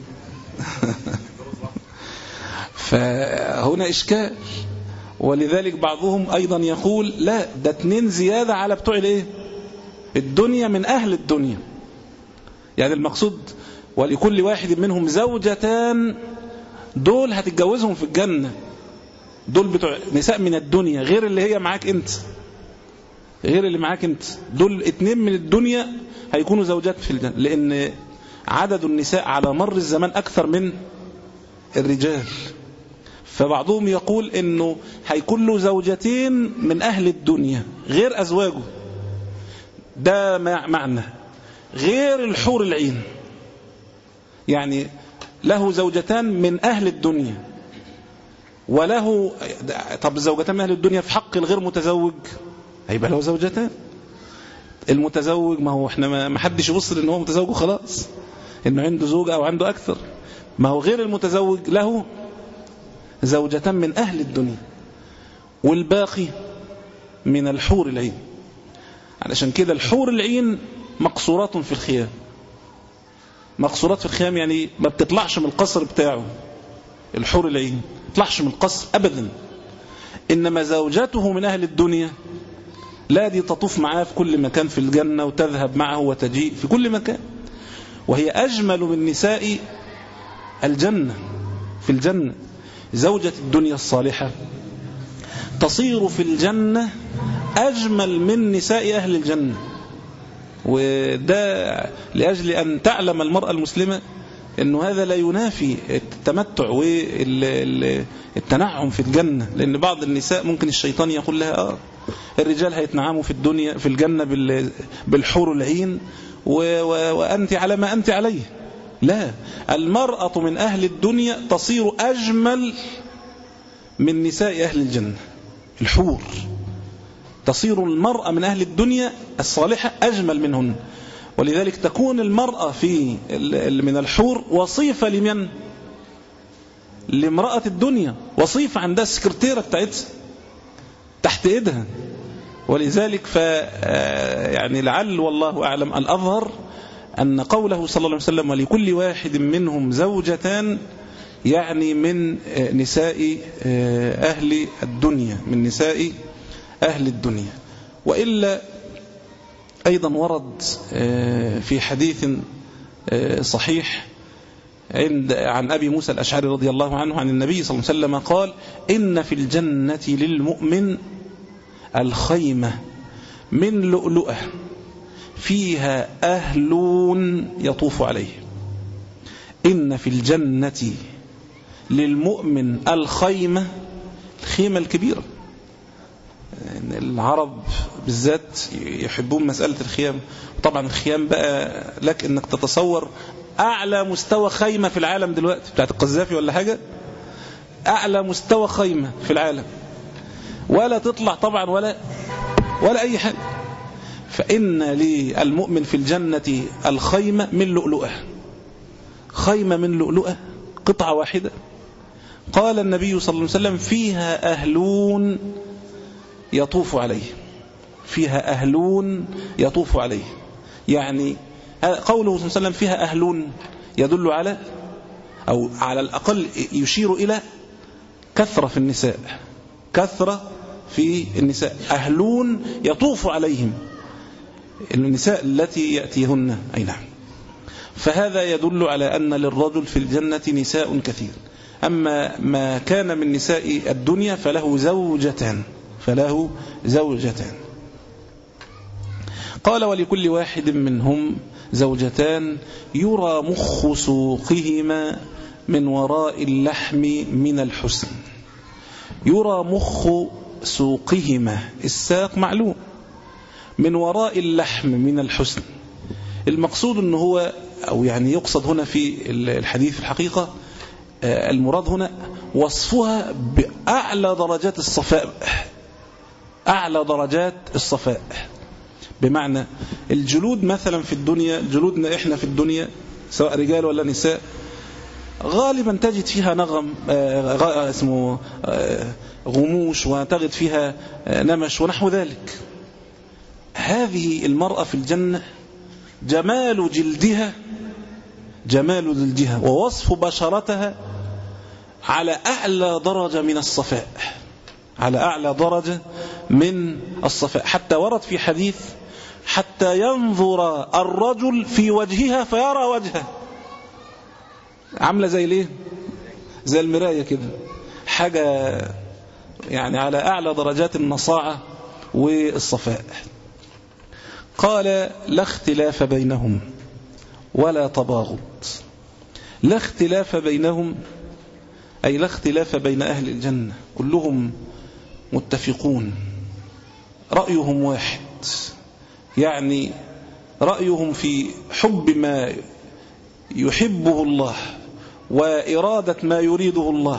فهنا إشكال. ولذلك بعضهم أيضا يقول لا، ده اثنين زيادة على بتوع الايه الدنيا من أهل الدنيا. يعني المقصود ولكل واحد منهم زوجتان، دول هتتجوزهم في الجنة، دول بتوع نساء من الدنيا غير اللي هي معاك انت، غير اللي معاك انت، دول اتنين من الدنيا هيكونوا زوجات في الجنة، لأن عدد النساء على مر الزمان أكثر من الرجال. فبعضهم يقول انه هيكون له زوجتين من أهل الدنيا غير أزواجه، ده معنى غير الحور العين، يعني له زوجتان من أهل الدنيا وله. طب الزوجتان من أهل الدنيا في حق الغير متزوج هيبقى له زوجتان. المتزوج ما هو احنا ما حدش يبص ان هو متزوج وخلاص انه عنده زوجة او عنده اكثر، ما هو غير المتزوج له زوجتان من أهل الدنيا والباقي من الحور العين. علشان كده الحور العين مقصورات في الخيام، مقصورات في الخيام يعني ما بتطلعش من القصر بتاعه. الحور العين ما بتطلعش من القصر أبدا، إنما زوجته من أهل الدنيا لا، دي تطوف معاه في كل مكان في الجنة وتذهب معه وتجيء في كل مكان، وهي أجمل من نساء الجنة في الجنة. زوجة الدنيا الصالحة تصير في الجنة أجمل من نساء أهل الجنة. وده لأجل أن تعلم المرأة المسلمة أنه هذا لا ينافي التمتع والتنعم في الجنة، لأن بعض النساء ممكن الشيطان يقول لها آه الرجال هيتنعموا في الدنيا في الجنة بالحور العين وأنت على ما أنت عليه. لا، المرأة من أهل الدنيا تصير أجمل من نساء أهل الجنة. الحور تصير المرأة من أهل الدنيا الصالحة أجمل منهن، ولذلك تكون المرأة في من الحور وصيفة لمن؟ لامرأة الدنيا، وصيفة عندها السكرتيرة بتاعتها تحت إيدها. ولذلك ف يعني لعل والله أعلم الأظهر أن قوله صلى الله عليه وسلم ولكل واحد منهم زوجتان يعني من نساء أهل الدنيا، من نساء أهل الدنيا. وإلا أيضا ورد في حديث صحيح عند عن أبي موسى الأشعري رضي الله عنه عن النبي صلى الله عليه وسلم قال إن في الجنة للمؤمن الخيمة من لؤلؤة فيها أهلون يطوف عليه. إن في الجنة للمؤمن الخيمة، الخيمة الكبيرة. العرب بالذات يحبون مسألة الخيام. طبعا الخيام بقى لك انك تتصور اعلى مستوى خيمة في العالم دلوقتي بتاعت القذافي ولا حاجة، اعلى مستوى خيمة في العالم، ولا تطلع طبعا ولا ولا اي حاجة. فإن للمؤمن في الجنة الخيمة من لؤلؤة، خيمة من لؤلؤة قطعة واحدة. قال النبي صلى الله عليه وسلم فيها أهلون يطوف عليه، فيها أهلون يطوف عليه. يعني قوله صلى الله عليه وسلم فيها أهلون يدل على أو على الأقل يشير إلى كثرة في النساء، كثرة في النساء. أهلون يطوف عليهم النساء التي يأتيهن. أي نعم. فهذا يدل على أن للرجل في الجنة نساء كثير. أما ما كان من نساء الدنيا فله زوجتان، فله زوجتان. قال ولكل واحد منهم زوجتان يرى مخ سوقهما من وراء اللحم من الحسن. يرى مخ سوقهما، الساق معلوم، من وراء اللحم من الحسن. المقصود أنه هو أو يعني يقصد هنا في الحديث الحقيقة المراد هنا وصفها بأعلى درجات الصفاء، أعلى درجات الصفاء. بمعنى الجلود مثلا في الدنيا، جلودنا إحنا في الدنيا سواء رجال ولا نساء غالبا تجد فيها نغم آه اسمه آه غموش، وتجد فيها آه نمش ونحو ذلك. هذه المرأة في الجنة جمال جلدها جمال جلدها ووصف بشرتها على أعلى درجة من الصفاء، على أعلى درجة من الصفاء. حتى ورد في حديث حتى ينظر الرجل في وجهها فيرى وجهه، عاملة زي ليه؟ زي المراية كده، حاجة يعني على أعلى درجات النصاعة والصفاء. قال لا اختلاف بينهم ولا تباغض. لا اختلاف بينهم أي لا اختلاف بين أهل الجنة، كلهم متفقون، رأيهم واحد، يعني رأيهم في حب ما يحبه الله وإرادة ما يريده الله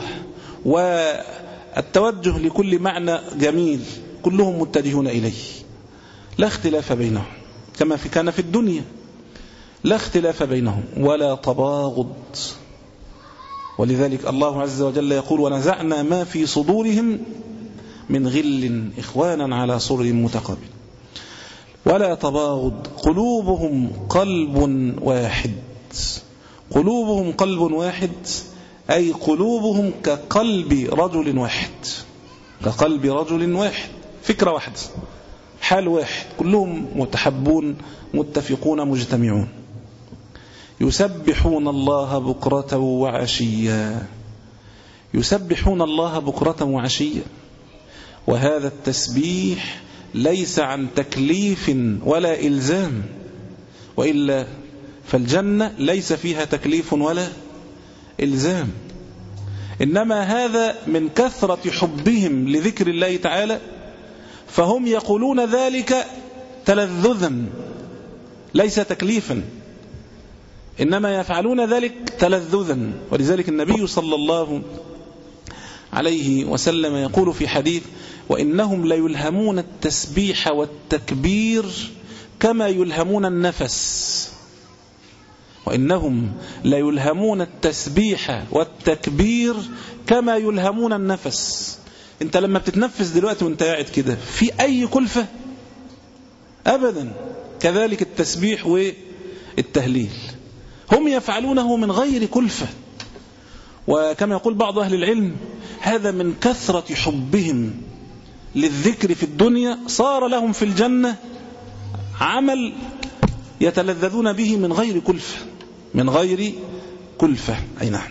والتوجه لكل معنى جميل، كلهم متجهون إليه. لا اختلاف بينهم كما في كان في الدنيا، لا اختلاف بينهم ولا تباغض. ولذلك الله عز وجل يقول ونزعنا ما في صدورهم من غل إخوانا على سرر متقابل. ولا تباغض، قلوبهم قلب واحد. قلوبهم قلب واحد أي قلوبهم كقلب رجل واحد، كقلب رجل واحد، فكرة واحدة، حال واحد، كلهم متحبون متفقون مجتمعون. يسبحون الله بكرة وعشيا. يسبحون الله بكرة وعشيا، وهذا التسبيح ليس عن تكليف ولا إلزام، وإلا فالجنة ليس فيها تكليف ولا إلزام، إنما هذا من كثرة حبهم لذكر الله تعالى، فهم يقولون ذلك تلذذا ليس تكليفا، إنما يفعلون ذلك تلذذا. ولذلك النبي صلى الله عليه وسلم يقول في حديث وإنهم ليلهمون التسبيح والتكبير كما يلهمون النفس. وإنهم ليلهمون التسبيح والتكبير كما يلهمون النفس. انت لما بتتنفس دلوقتي وانت قاعد كده في أي كلفة؟ أبدا. كذلك التسبيح والتهليل هم يفعلونه من غير كلفة. وكما يقول بعض أهل العلم هذا من كثرة حبهم للذكر في الدنيا صار لهم في الجنة عمل يتلذذون به من غير كلفة، من غير كلفة. أي نعم.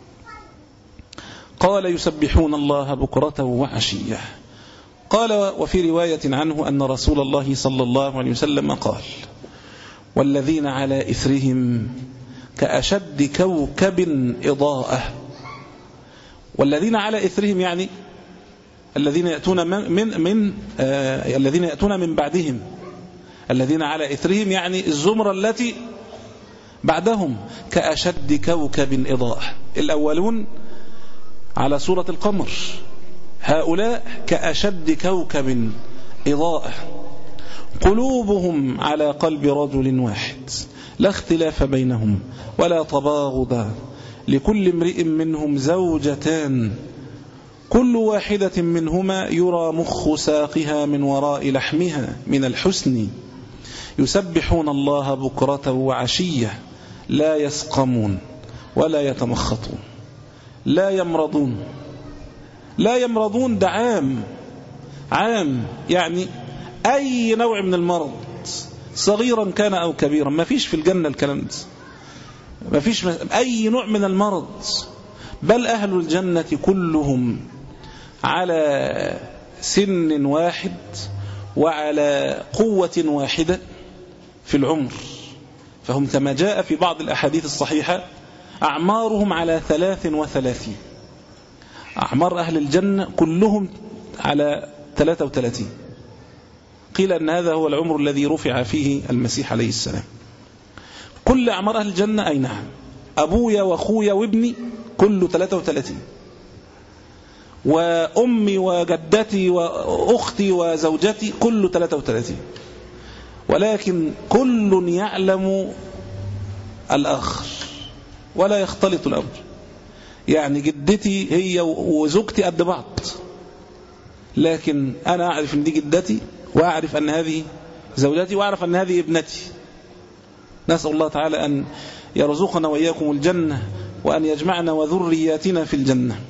قال يسبحون الله بكرة وعشية. قال وفي رواية عنه أن رسول الله صلى الله عليه وسلم قال والذين على إثرهم كأشد كوكب إضاءة. والذين على إثرهم يعني الذين يأتون من, من, من آه الذين يأتون من بعدهم. الذين على إثرهم يعني الزمرة التي بعدهم كأشد كوكب إضاءة. الأولون على سورة القمر، هؤلاء كأشد كوكب إضاءة. قلوبهم على قلب رجل واحد، لا اختلاف بينهم ولا تباغض، لكل امرئ منهم زوجتان كل واحدة منهما يرى مخ ساقها من وراء لحمها من الحسن. يسبحون الله بكرة وعشية لا يسقمون ولا يتمخطون، لا يمرضون. لا يمرضون ده عام عام، يعني أي نوع من المرض صغيرا كان أو كبيرا، ما فيش في الجنة الكلام ده، ما فيش أي نوع من المرض. بل أهل الجنة كلهم على سن واحد وعلى قوة واحدة في العمر، فهم كما جاء في بعض الأحاديث الصحيحة أعمارهم على ثلاث وثلاثين. أعمار أهل الجنة كلهم على ثلاثة وثلاثين. قيل أن هذا هو العمر الذي رفع فيه المسيح عليه السلام. كل أعمار أهل الجنة أي نعم، أبويا وأخويا وابني كله ثلاثة وثلاثين، وأمي وجدتي وأختي وزوجتي كله ثلاثة وثلاثين، ولكن كل يعلم الآخر ولا يختلط الأمر. يعني جدتي هي وزوجتي قد بعض، لكن أنا أعرف أن دي جدتي، وأعرف أن هذه زوجتي، وأعرف أن هذه ابنتي. نسأل الله تعالى أن يرزقنا وإياكم الجنة، وأن يجمعنا وذرياتنا في الجنة.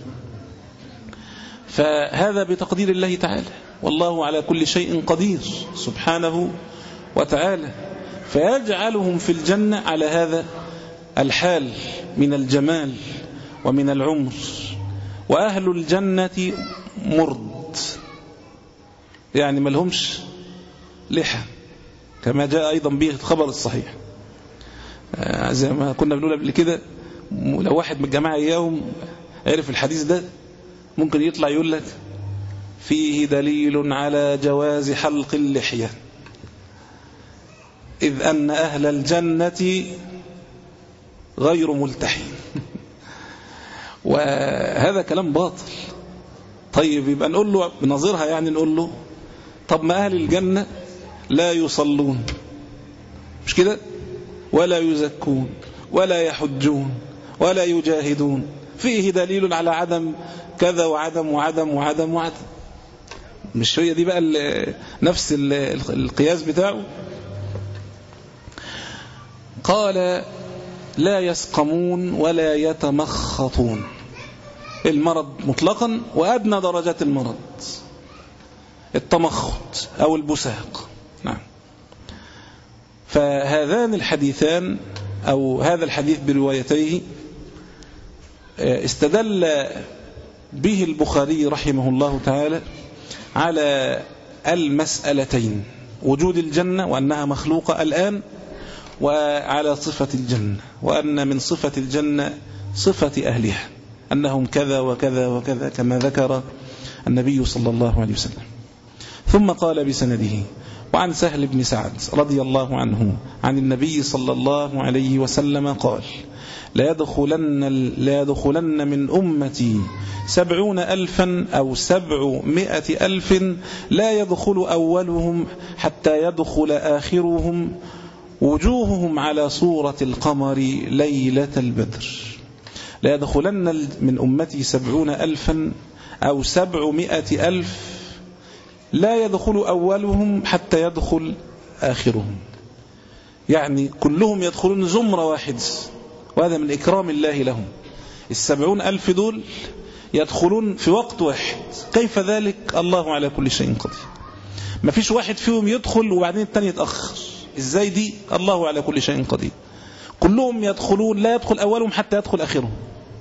فهذا بتقدير الله تعالى، والله على كل شيء قدير سبحانه وتعالى، فيجعلهم في الجنة على هذا الحال من الجمال ومن العمر. وأهل الجنة مرد، يعني ما لهمش لحى، كما جاء أيضا به الخبر الصحيح. زي ما كنا بنقول قبل كده، لو واحد من الجماعة إياهم عرف الحديث ده ممكن يطلع يقول لك فيه دليل على جواز حلق اللحية، إذ أن أهل الجنة غير ملتحين. وهذا كلام باطل. طيب يبقى نقول له بنظيرها، يعني نقول له طب ما أهل الجنة لا يصلون، مش كده؟ ولا يزكون ولا يحجون ولا يجاهدون، فيه دليل على عدم كذا وعدم وعدم وعدم وعدم. مش هي دي بقى نفس القياس بتاعه؟ قال لا يسقمون ولا يتمخطون، المرض مطلقا، وأدنى درجات المرض التمخط أو البساق. نعم. فهذان الحديثان أو هذا الحديث بروايتيه استدل به البخاري رحمه الله تعالى على المسألتين: وجود الجنة وأنها مخلوقة الآن، وعلى صفة الجنة، وأن من صفة الجنة صفة أهلها أنهم كذا وكذا وكذا كما ذكر النبي صلى الله عليه وسلم. ثم قال بسنده: وعن سهل بن سعد رضي الله عنه عن النبي صلى الله عليه وسلم قال: لا يدخلن, لا يدخلن من أمتي سبعون ألفا أو سبعمائة ألف لا يدخل أولهم حتى يدخل آخرهم، وجوههم على صورة القمر ليلة البدر. لا يدخلن من أمتي سبعون ألفا أو سبعمائة ألف لا يدخل أولهم حتى يدخل آخرهم، يعني كلهم يدخلون زمرة واحد، وهذا من إكرام الله لهم. السبعون ألف دول يدخلون في وقت واحد، كيف ذلك؟ الله على كل شيء قدير. ما فيش واحد فيهم يدخل وبعدين الثاني يتأخر، إزاي دي؟ الله على كل شيء قدير. كلهم يدخلون، لا يدخل أولهم حتى يدخل آخرهم.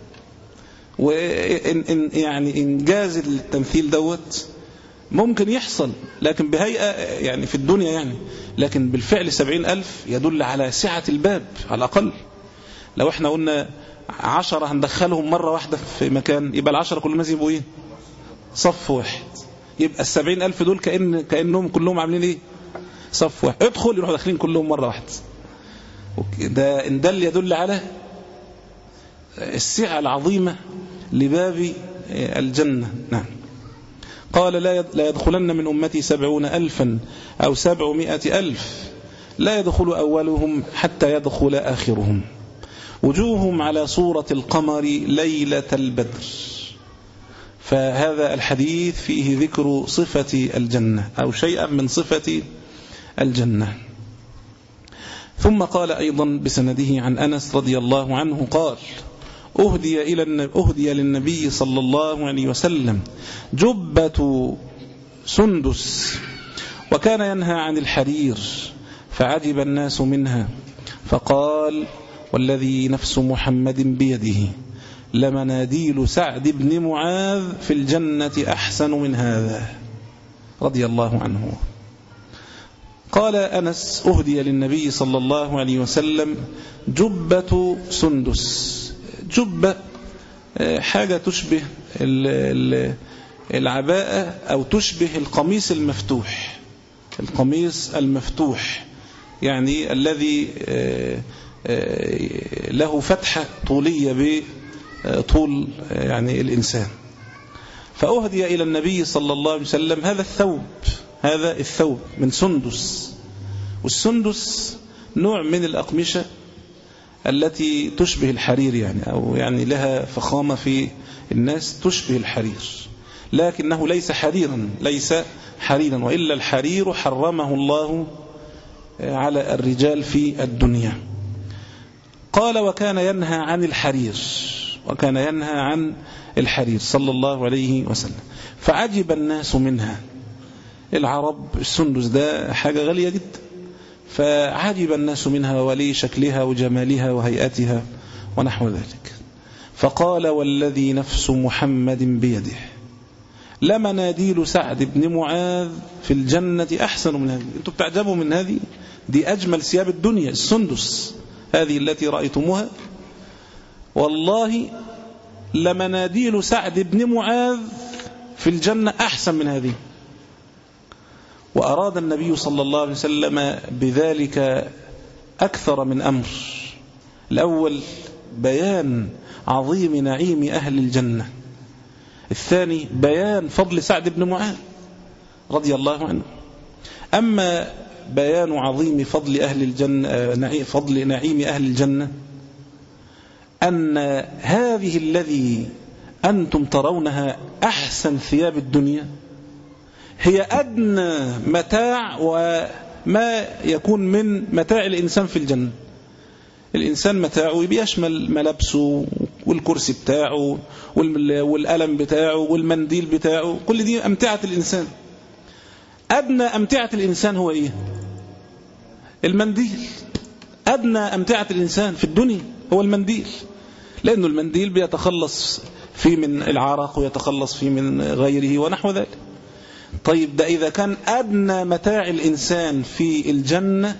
وإن يعني إنجاز التمثيل دوت ممكن يحصل، لكن بهيئة يعني في الدنيا يعني، لكن بالفعل سبعين ألف يدل على سعة الباب على الأقل. لو احنا قلنا عشرة هندخلهم مرة واحدة في مكان، يبقى العشرة كلهم لازم يبقوا ايه؟ صف واحد. يبقى السبعين ألف دول كأن كأنهم كلهم عاملين ايه؟ صف واحد. ادخل يروحوا داخلين كلهم مرة واحدة. ده إن دل يدل على السعة العظيمة لباب الجنة. نعم. قال لا يدخلن من أمتي سبعون ألفا أو سبعمائة ألف لا يدخل أولهم حتى يدخل آخرهم، وجوههم على صورة القمر ليلة البدر. فهذا الحديث فيه ذكر صفة الجنة أو شيئا من صفة الجنة. ثم قال أيضا بسنده عن أنس رضي الله عنه قال: أهدي, إلى أهدي للنبي صلى الله عليه وسلم جبة سندس، وكان ينهى عن الحرير، فعجب الناس منها، فقال: والذي نفس محمد بيده لمناديل سعد بن معاذ في الجنة أحسن من هذا، رضي الله عنه. قال أنس: أهدي للنبي صلى الله عليه وسلم جبة سندس. جبة حاجة تشبه ال ال العباءة أو تشبه القميص المفتوح، القميص المفتوح يعني الذي له فتحة طولية بطول يعني الإنسان. فأهدي إلى النبي صلى الله عليه وسلم هذا الثوب، هذا الثوب من سندس، والسندس نوع من الأقمشة التي تشبه الحرير يعني، أو يعني لها فخامة في الناس تشبه الحرير، لكنه ليس حريرا، ليس حريرا، وإلا الحرير حرمه الله على الرجال في الدنيا. قال وكان ينهى عن الحرير، وكان ينهى عن الحرير صلى الله عليه وسلم. فعجب الناس منها، العرب السندس ده حاجة غالية جدا، فعجب الناس منها ولي شكلها وجمالها وهيئتها ونحو ذلك. فقال والذي نفس محمد بيده لمناديل سعد بن معاذ في الجنة أحسن من هذه. أنتم بتعجبوا من هذه؟ دي أجمل ثياب الدنيا، السندس هذه التي رأيتموها، والله لمناديل سعد بن معاذ في الجنة أحسن من هذه. وأراد النبي صلى الله عليه وسلم بذلك أكثر من أمر. الأول بيان عظيم نعيم أهل الجنة، الثاني بيان فضل سعد بن معاذ رضي الله عنه. أما بيان عظيم فضل أهل الجنة، فضل نعيم أهل الجنة، أن هذه الذي أنتم ترونها أحسن ثياب الدنيا هي أدنى متاع وما يكون من متاع الإنسان في الجنة. الإنسان متاعه بيشمل ملابسه والكرسي بتاعه والقلم بتاعه والمنديل بتاعه، كل دي أمتعة الإنسان. أدنى أمتعة الإنسان هو إيه؟ المنديل. أدنى أمتعة الإنسان في الدنيا هو المنديل، لأنه المنديل بيتخلص فيه من العرق ويتخلص فيه من غيره ونحو ذلك. طيب ده إذا كان أدنى متاع الإنسان في الجنة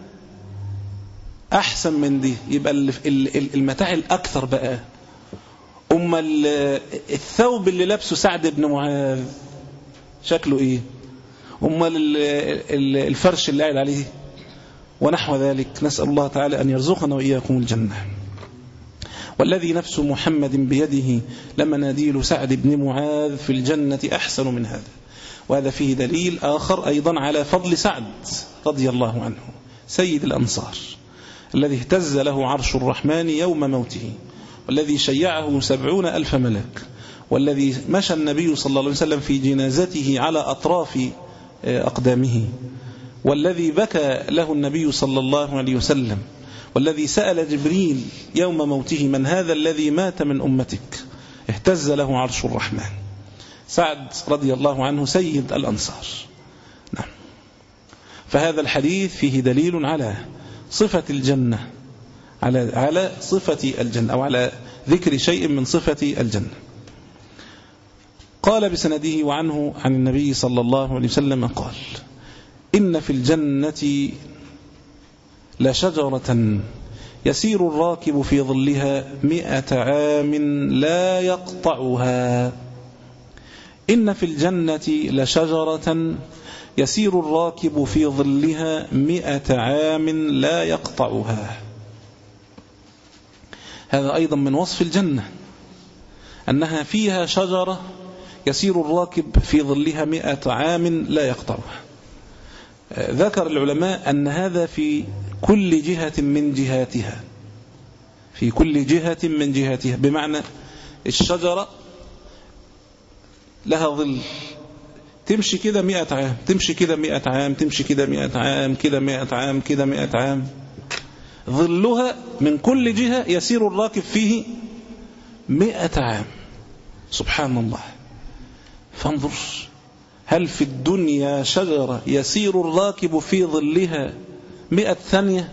أحسن من دي، يبقى المتاع الأكثر بقى. أما الثوب اللي لابسه سعد بن معاذ شكله إيه؟ أما الفرش اللي قاعد عليه ونحو ذلك. نسأل الله تعالى أن يرزقنا وإياكم الجنة. والذي نفس محمد بيده لمناديل سعد بن معاذ في الجنة أحسن من هذا. وهذا فيه دليل آخر أيضا على فضل سعد رضي الله عنه، سيد الأنصار الذي اهتز له عرش الرحمن يوم موته، والذي شيعه سبعون ألف ملك، والذي مشى النبي صلى الله عليه وسلم في جنازته على أطراف أقدامه، والذي بكى له النبي صلى الله عليه وسلم، والذي سأل جبريل يوم موته من هذا الذي مات من أمتك، اهتز له عرش الرحمن. سعد رضي الله عنه سيد الأنصار. نعم. فهذا الحديث فيه دليل على صفة الجنة، على على صفة الجنة، أو على ذكر شيء من صفة الجنة. قال بسنده وعنه عن النبي صلى الله عليه وسلم قال إن في الجنة لشجرة يسير الراكب في ظلها مئة عام لا يقطعها. إن في الجنة لشجرة يسير الراكب في ظلها مئة عام لا يقطعها. هذا أيضا من وصف الجنة، أنها فيها شجرة يسير الراكب في ظلها مئة عام لا يقطعها. ذكر العلماء أن هذا في كل جهة من جهاتها، في كل جهة من جهاتها، بمعنى الشجرة لها ظل، تمشي كده مئة عام، تمشي كده مئة عام، تمشي كده مئة عام، كده مئة عام، كده مئة عام، ظلها من كل جهة يسير الراكب فيه مئة عام. سبحان الله. فانظر، هل في الدنيا شجرة يسير الراكب في ظلها مئة ثانية؟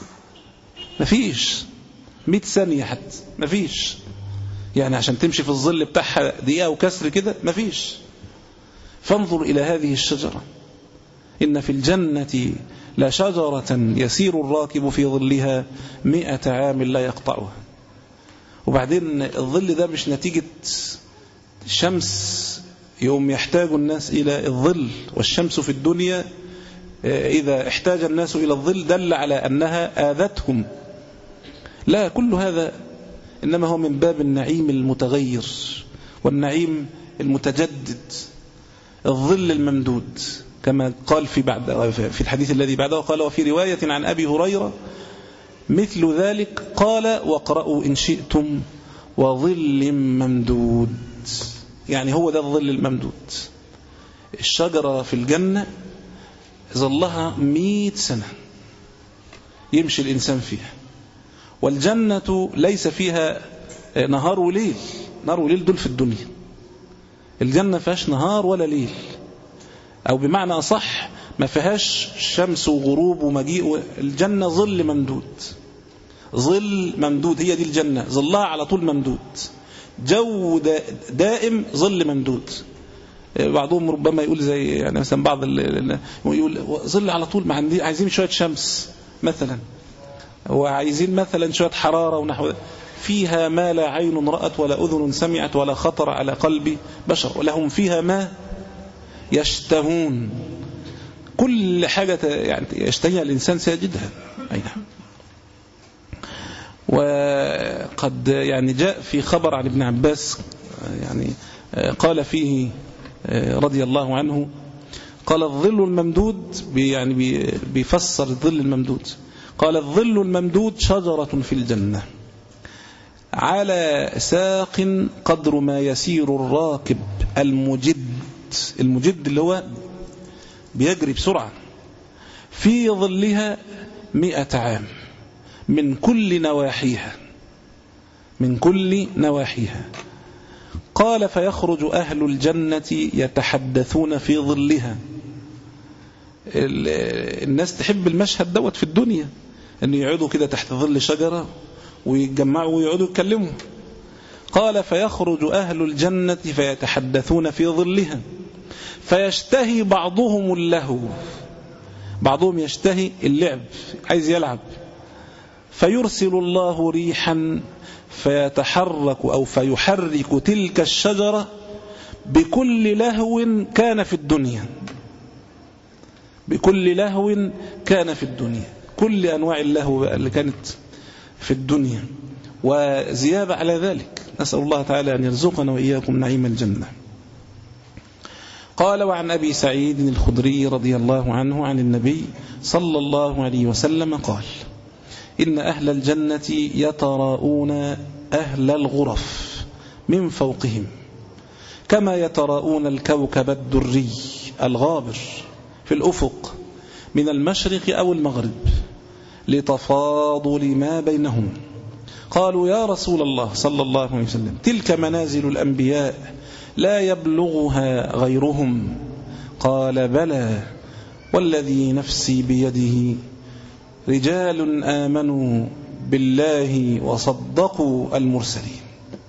مفيش. مئة ثانية حتى مفيش، يعني عشان تمشي في الظل بتاعها دقيقة وكسر كده مفيش. فانظر إلى هذه الشجرة، إن في الجنة لشجرة يسير الراكب في ظلها مئة عام لا يقطعها. وبعدين الظل ده مش نتيجة شمس يوم يحتاج الناس إلى الظل، والشمس في الدنيا إذا احتاج الناس إلى الظل دل على أنها آذتهم. لا، كل هذا إنما هو من باب النعيم المتغير والنعيم المتجدد، الظل الممدود، كما قال في بعد في الحديث الذي بعده، قال وفي رواية عن أبي هريرة مثل ذلك، قال واقرأوا إن شئتم وظل ممدود. يعني هو ده الظل الممدود. الشجرة في الجنة ظلها مئة سنة يمشي الإنسان فيها، والجنة ليس فيها نهار وليل. نهار وليل دول في الدنيا، الجنة فيهاش نهار ولا ليل، أو بمعنى أصح ما فيهاش شمس وغروب ومجيء. الجنة ظل ممدود، ظل ممدود، هي دي الجنة، ظلها على طول ممدود، جو دائم، ظل ممدود. بعضهم ربما يقول زي يعني مثلا بعض يقول ظل على طول، ما عندي عايزين شوية شمس مثلا، وعايزين مثلا شوية حرارة ونحو، فيها ما لا عين رأت ولا أذن سمعت ولا خطر على قلب بشر، ولهم فيها ما يشتهون. كل حاجة يعني يشتهيها الإنسان سيجدها. أي نعم. وقد يعني جاء في خبر عن ابن عباس يعني قال فيه رضي الله عنه، قال الظل الممدود، يعني بيفسر الظل الممدود، قال الظل الممدود شجرة في الجنة على ساق قدر ما يسير الراكب المجد، المجد اللي هو بيجري بسرعة، في ظلها مئة عام من كل نواحيها، من كل نواحيها. قال فيخرج أهل الجنة يتحدثون في ظلها. الناس تحب المشهد دوت في الدنيا، أن يقعدوا كده تحت ظل شجرة ويتجمعوا ويقعدوا يتكلموا. قال فيخرج أهل الجنة فيتحدثون في ظلها، فيشتهي بعضهم اللهو، بعضهم يشتهي اللعب، عايز يلعب، فيرسل الله ريحا فيتحرك أو فيحرك تلك الشجرة بكل لهو كان في الدنيا، بكل لهو كان في الدنيا، كل أنواع اللهو اللي كانت في الدنيا وزيادة على ذلك. نسأل الله تعالى أن يرزقنا وإياكم نعيم الجنة. قال وعن أبي سعيد الخدري رضي الله عنه عن النبي صلى الله عليه وسلم قال إن أهل الجنة يتراءون أهل الغرف من فوقهم كما يتراءون الكوكب الدري الغابر في الأفق من المشرق أو المغرب لتفاضل ما بينهم. قالوا يا رسول الله صلى الله عليه وسلم تلك منازل الأنبياء لا يبلغها غيرهم. قال بلى والذي نفسي بيده رجال آمنوا بالله وصدقوا المرسلين.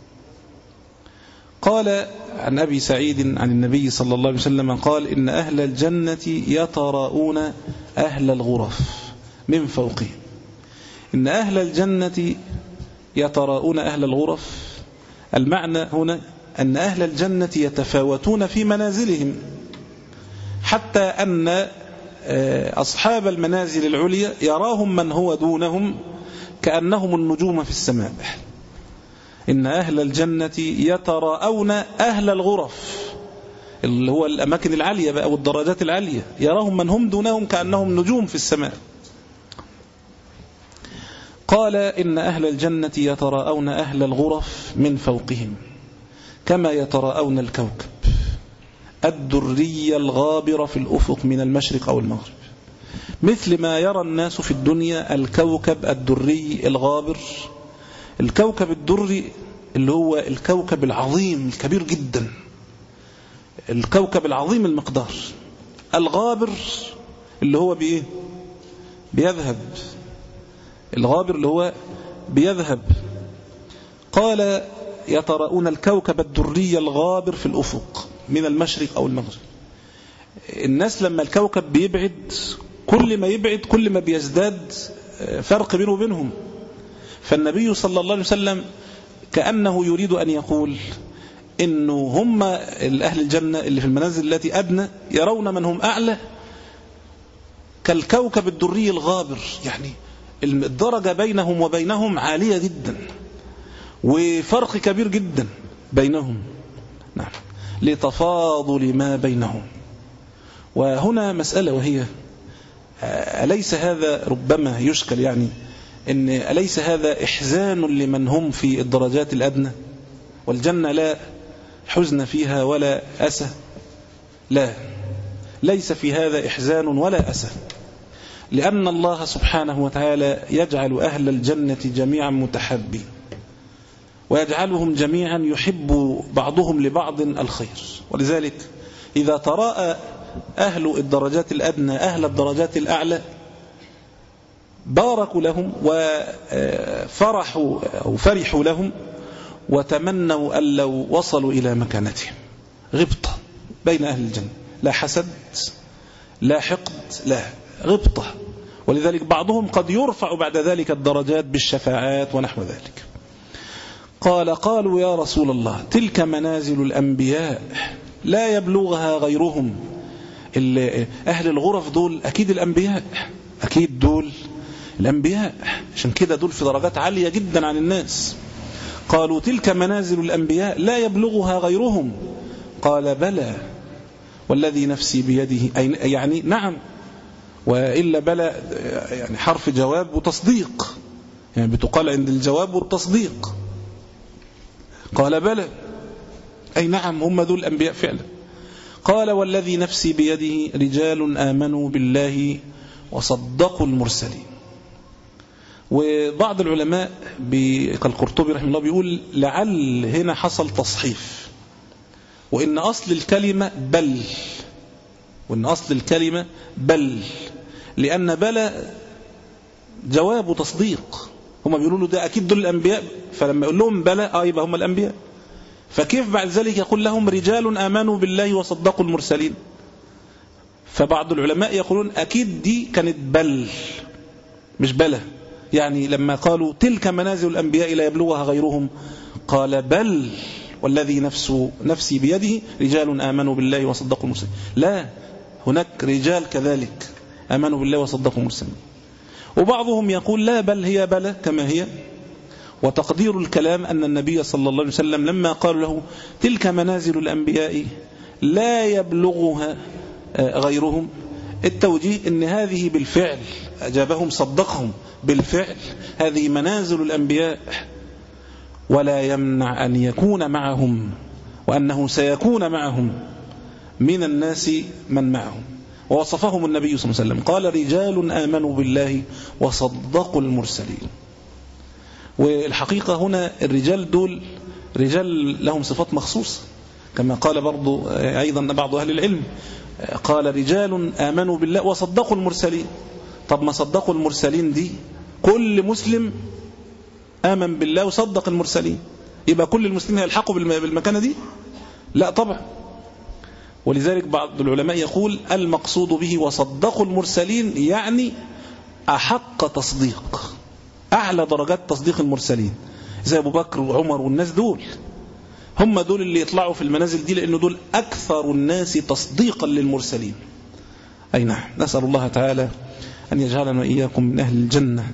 قال عن أبي سعيد عن النبي صلى الله عليه وسلم قال إن أهل الجنة يتراءون أهل الغرف من فوقهم. إن أهل الجنة يتراءون أهل الغرف، المعنى هنا أن أهل الجنة يتفاوتون في منازلهم، حتى أن أصحاب المنازل العليا يراهم من هو دونهم كأنهم النجوم في السماء. إن أهل الجنة يتراءون أهل الغرف اللي هو الأماكن العالية بقى والدرجات العالية، يراهم من هم دونهم كأنهم نجوم في السماء. قال إن أهل الجنة يتراءون أهل الغرف من فوقهم كما يتراءون الكوكب الدري الغابر في الأفق من المشرق أو المغرب، مثل ما يرى الناس في الدنيا الكوكب الدري الغابر. الكوكب الدري اللي هو الكوكب العظيم الكبير جدا، الكوكب العظيم المقدار. الغابر اللي هو بإيه؟ بيذهب، الغابر اللي هو بيذهب. قال يتراءون الكوكب الدري الغابر في الأفق من المشرق أو المغرب. الناس لما الكوكب بيبعد، كل ما يبعد كل ما بيزداد فرق بينه وبينهم. فالنبي صلى الله عليه وسلم كأنه يريد أن يقول إنه هم أهل الجنة اللي في المنازل التي أدنى يرون من هم أعلى كالكوكب الدري الغابر، يعني الدرجة بينهم وبينهم عالية جدا وفرق كبير جدا بينهم، نعم، لتفاضل ما بينهم. وهنا مسألة، وهي أليس هذا ربما يشكل، يعني إن أليس هذا إحزان لمن هم في الدرجات الأدنى؟ والجنة لا حزن فيها ولا أسى، لا، ليس في هذا إحزان ولا أسى، لأن الله سبحانه وتعالى يجعل أهل الجنة جميعا متحابين، ويجعلهم جميعا يحب بعضهم لبعض الخير. ولذلك إذا تراءى أهل الدرجات الأدنى أهل الدرجات الأعلى باركوا لهم وفرحوا أو فرحوا لهم وتمنوا أن لو وصلوا إلى مكانتهم. غبطة بين أهل الجنة، لا حسد لا حقد، لا غبطة. ولذلك بعضهم قد يرفع بعد ذلك الدرجات بالشفاعات ونحو ذلك. قال قالوا يا رسول الله تلك منازل الأنبياء لا يبلغها غيرهم. أهل الغرف دول أكيد الأنبياء، أكيد دول الأنبياء، عشان كده دول في درجات عالية جدا عن الناس. قالوا تلك منازل الأنبياء لا يبلغها غيرهم. قال بلى والذي نفسي بيده، يعني نعم، وإلا بلى يعني حرف جواب وتصديق، يعني بتقال عند الجواب والتصديق. قال بلى أي نعم هم دول الأنبياء فعلا. قال والذي نفسي بيده رجال آمنوا بالله وصدقوا المرسلين. وبعض العلماء كالقرطبي رحمه الله بيقول لعل هنا حصل تصحيف، وإن أصل الكلمة بل، وإن أصل الكلمة بل، لأن بل جواب وتصديق. هم بيقولوا له ده أكيد دول الأنبياء، فلما يقول لهم بلى آه يبقى هم الأنبياء. فكيف بعد ذلك يقول لهم رجال آمنوا بالله وصدقوا المرسلين؟ فبعض العلماء يقولون أكيد دي كانت بل مش بلى، يعني لما قالوا تلك منازل الأنبياء لا يبلغها غيرهم قال بل والذي نفسه نفسي بيده رجال آمنوا بالله وصدقوا المرسلين. لا، هناك رجال كذلك آمنوا بالله وصدقوا المرسلين. وبعضهم يقول لا، بل هي بلى كما هي. وتقدير الكلام أن النبي صلى الله عليه وسلم لما قال له تلك منازل الأنبياء لا يبلغها غيرهم، التوجيه أن هذه بالفعل أجابهم صدقهم بالفعل، هذه منازل الأنبياء، ولا يمنع أن يكون معهم وأنه سيكون معهم من الناس من معهم. ووصفهم النبي صلى الله عليه وسلم قال رجال آمنوا بالله وصدقوا المرسلين. والحقيقة هنا الرجال دول رجال لهم صفات مخصوصة، كما قال برضو أيضا بعض أهل العلم، قال رجال آمنوا بالله وصدقوا المرسلين. طب ما صدقوا المرسلين دي كل مسلم آمن بالله وصدق المرسلين، يبقى كل المسلمين يلحقوا بالمكانة دي؟ لا طبعا. ولذلك بعض العلماء يقول المقصود به وصدقوا المرسلين يعني أحق تصديق، أعلى درجات تصديق المرسلين، زي أبو بكر وعمر والناس دول، هم دول اللي يطلعوا في المنازل دي، لأنه دول أكثر الناس تصديقا للمرسلين. أي نعم، نسأل الله تعالى أن يجعلنا وإياكم من أهل الجنة،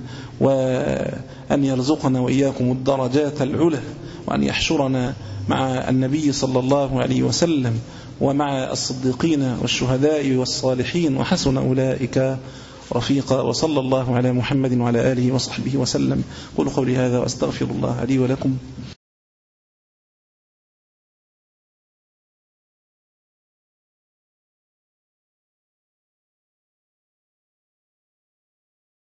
وأن يرزقنا وإياكم الدرجات العلى، وأن يحشرنا مع النبي صلى الله عليه وسلم ومع الصديقين والشهداء والصالحين، وحسن أولئك رفيقا. وصلى الله على محمد وعلى آله وصحبه وسلم. قولوا قولي هذا وأستغفر الله لي ولكم.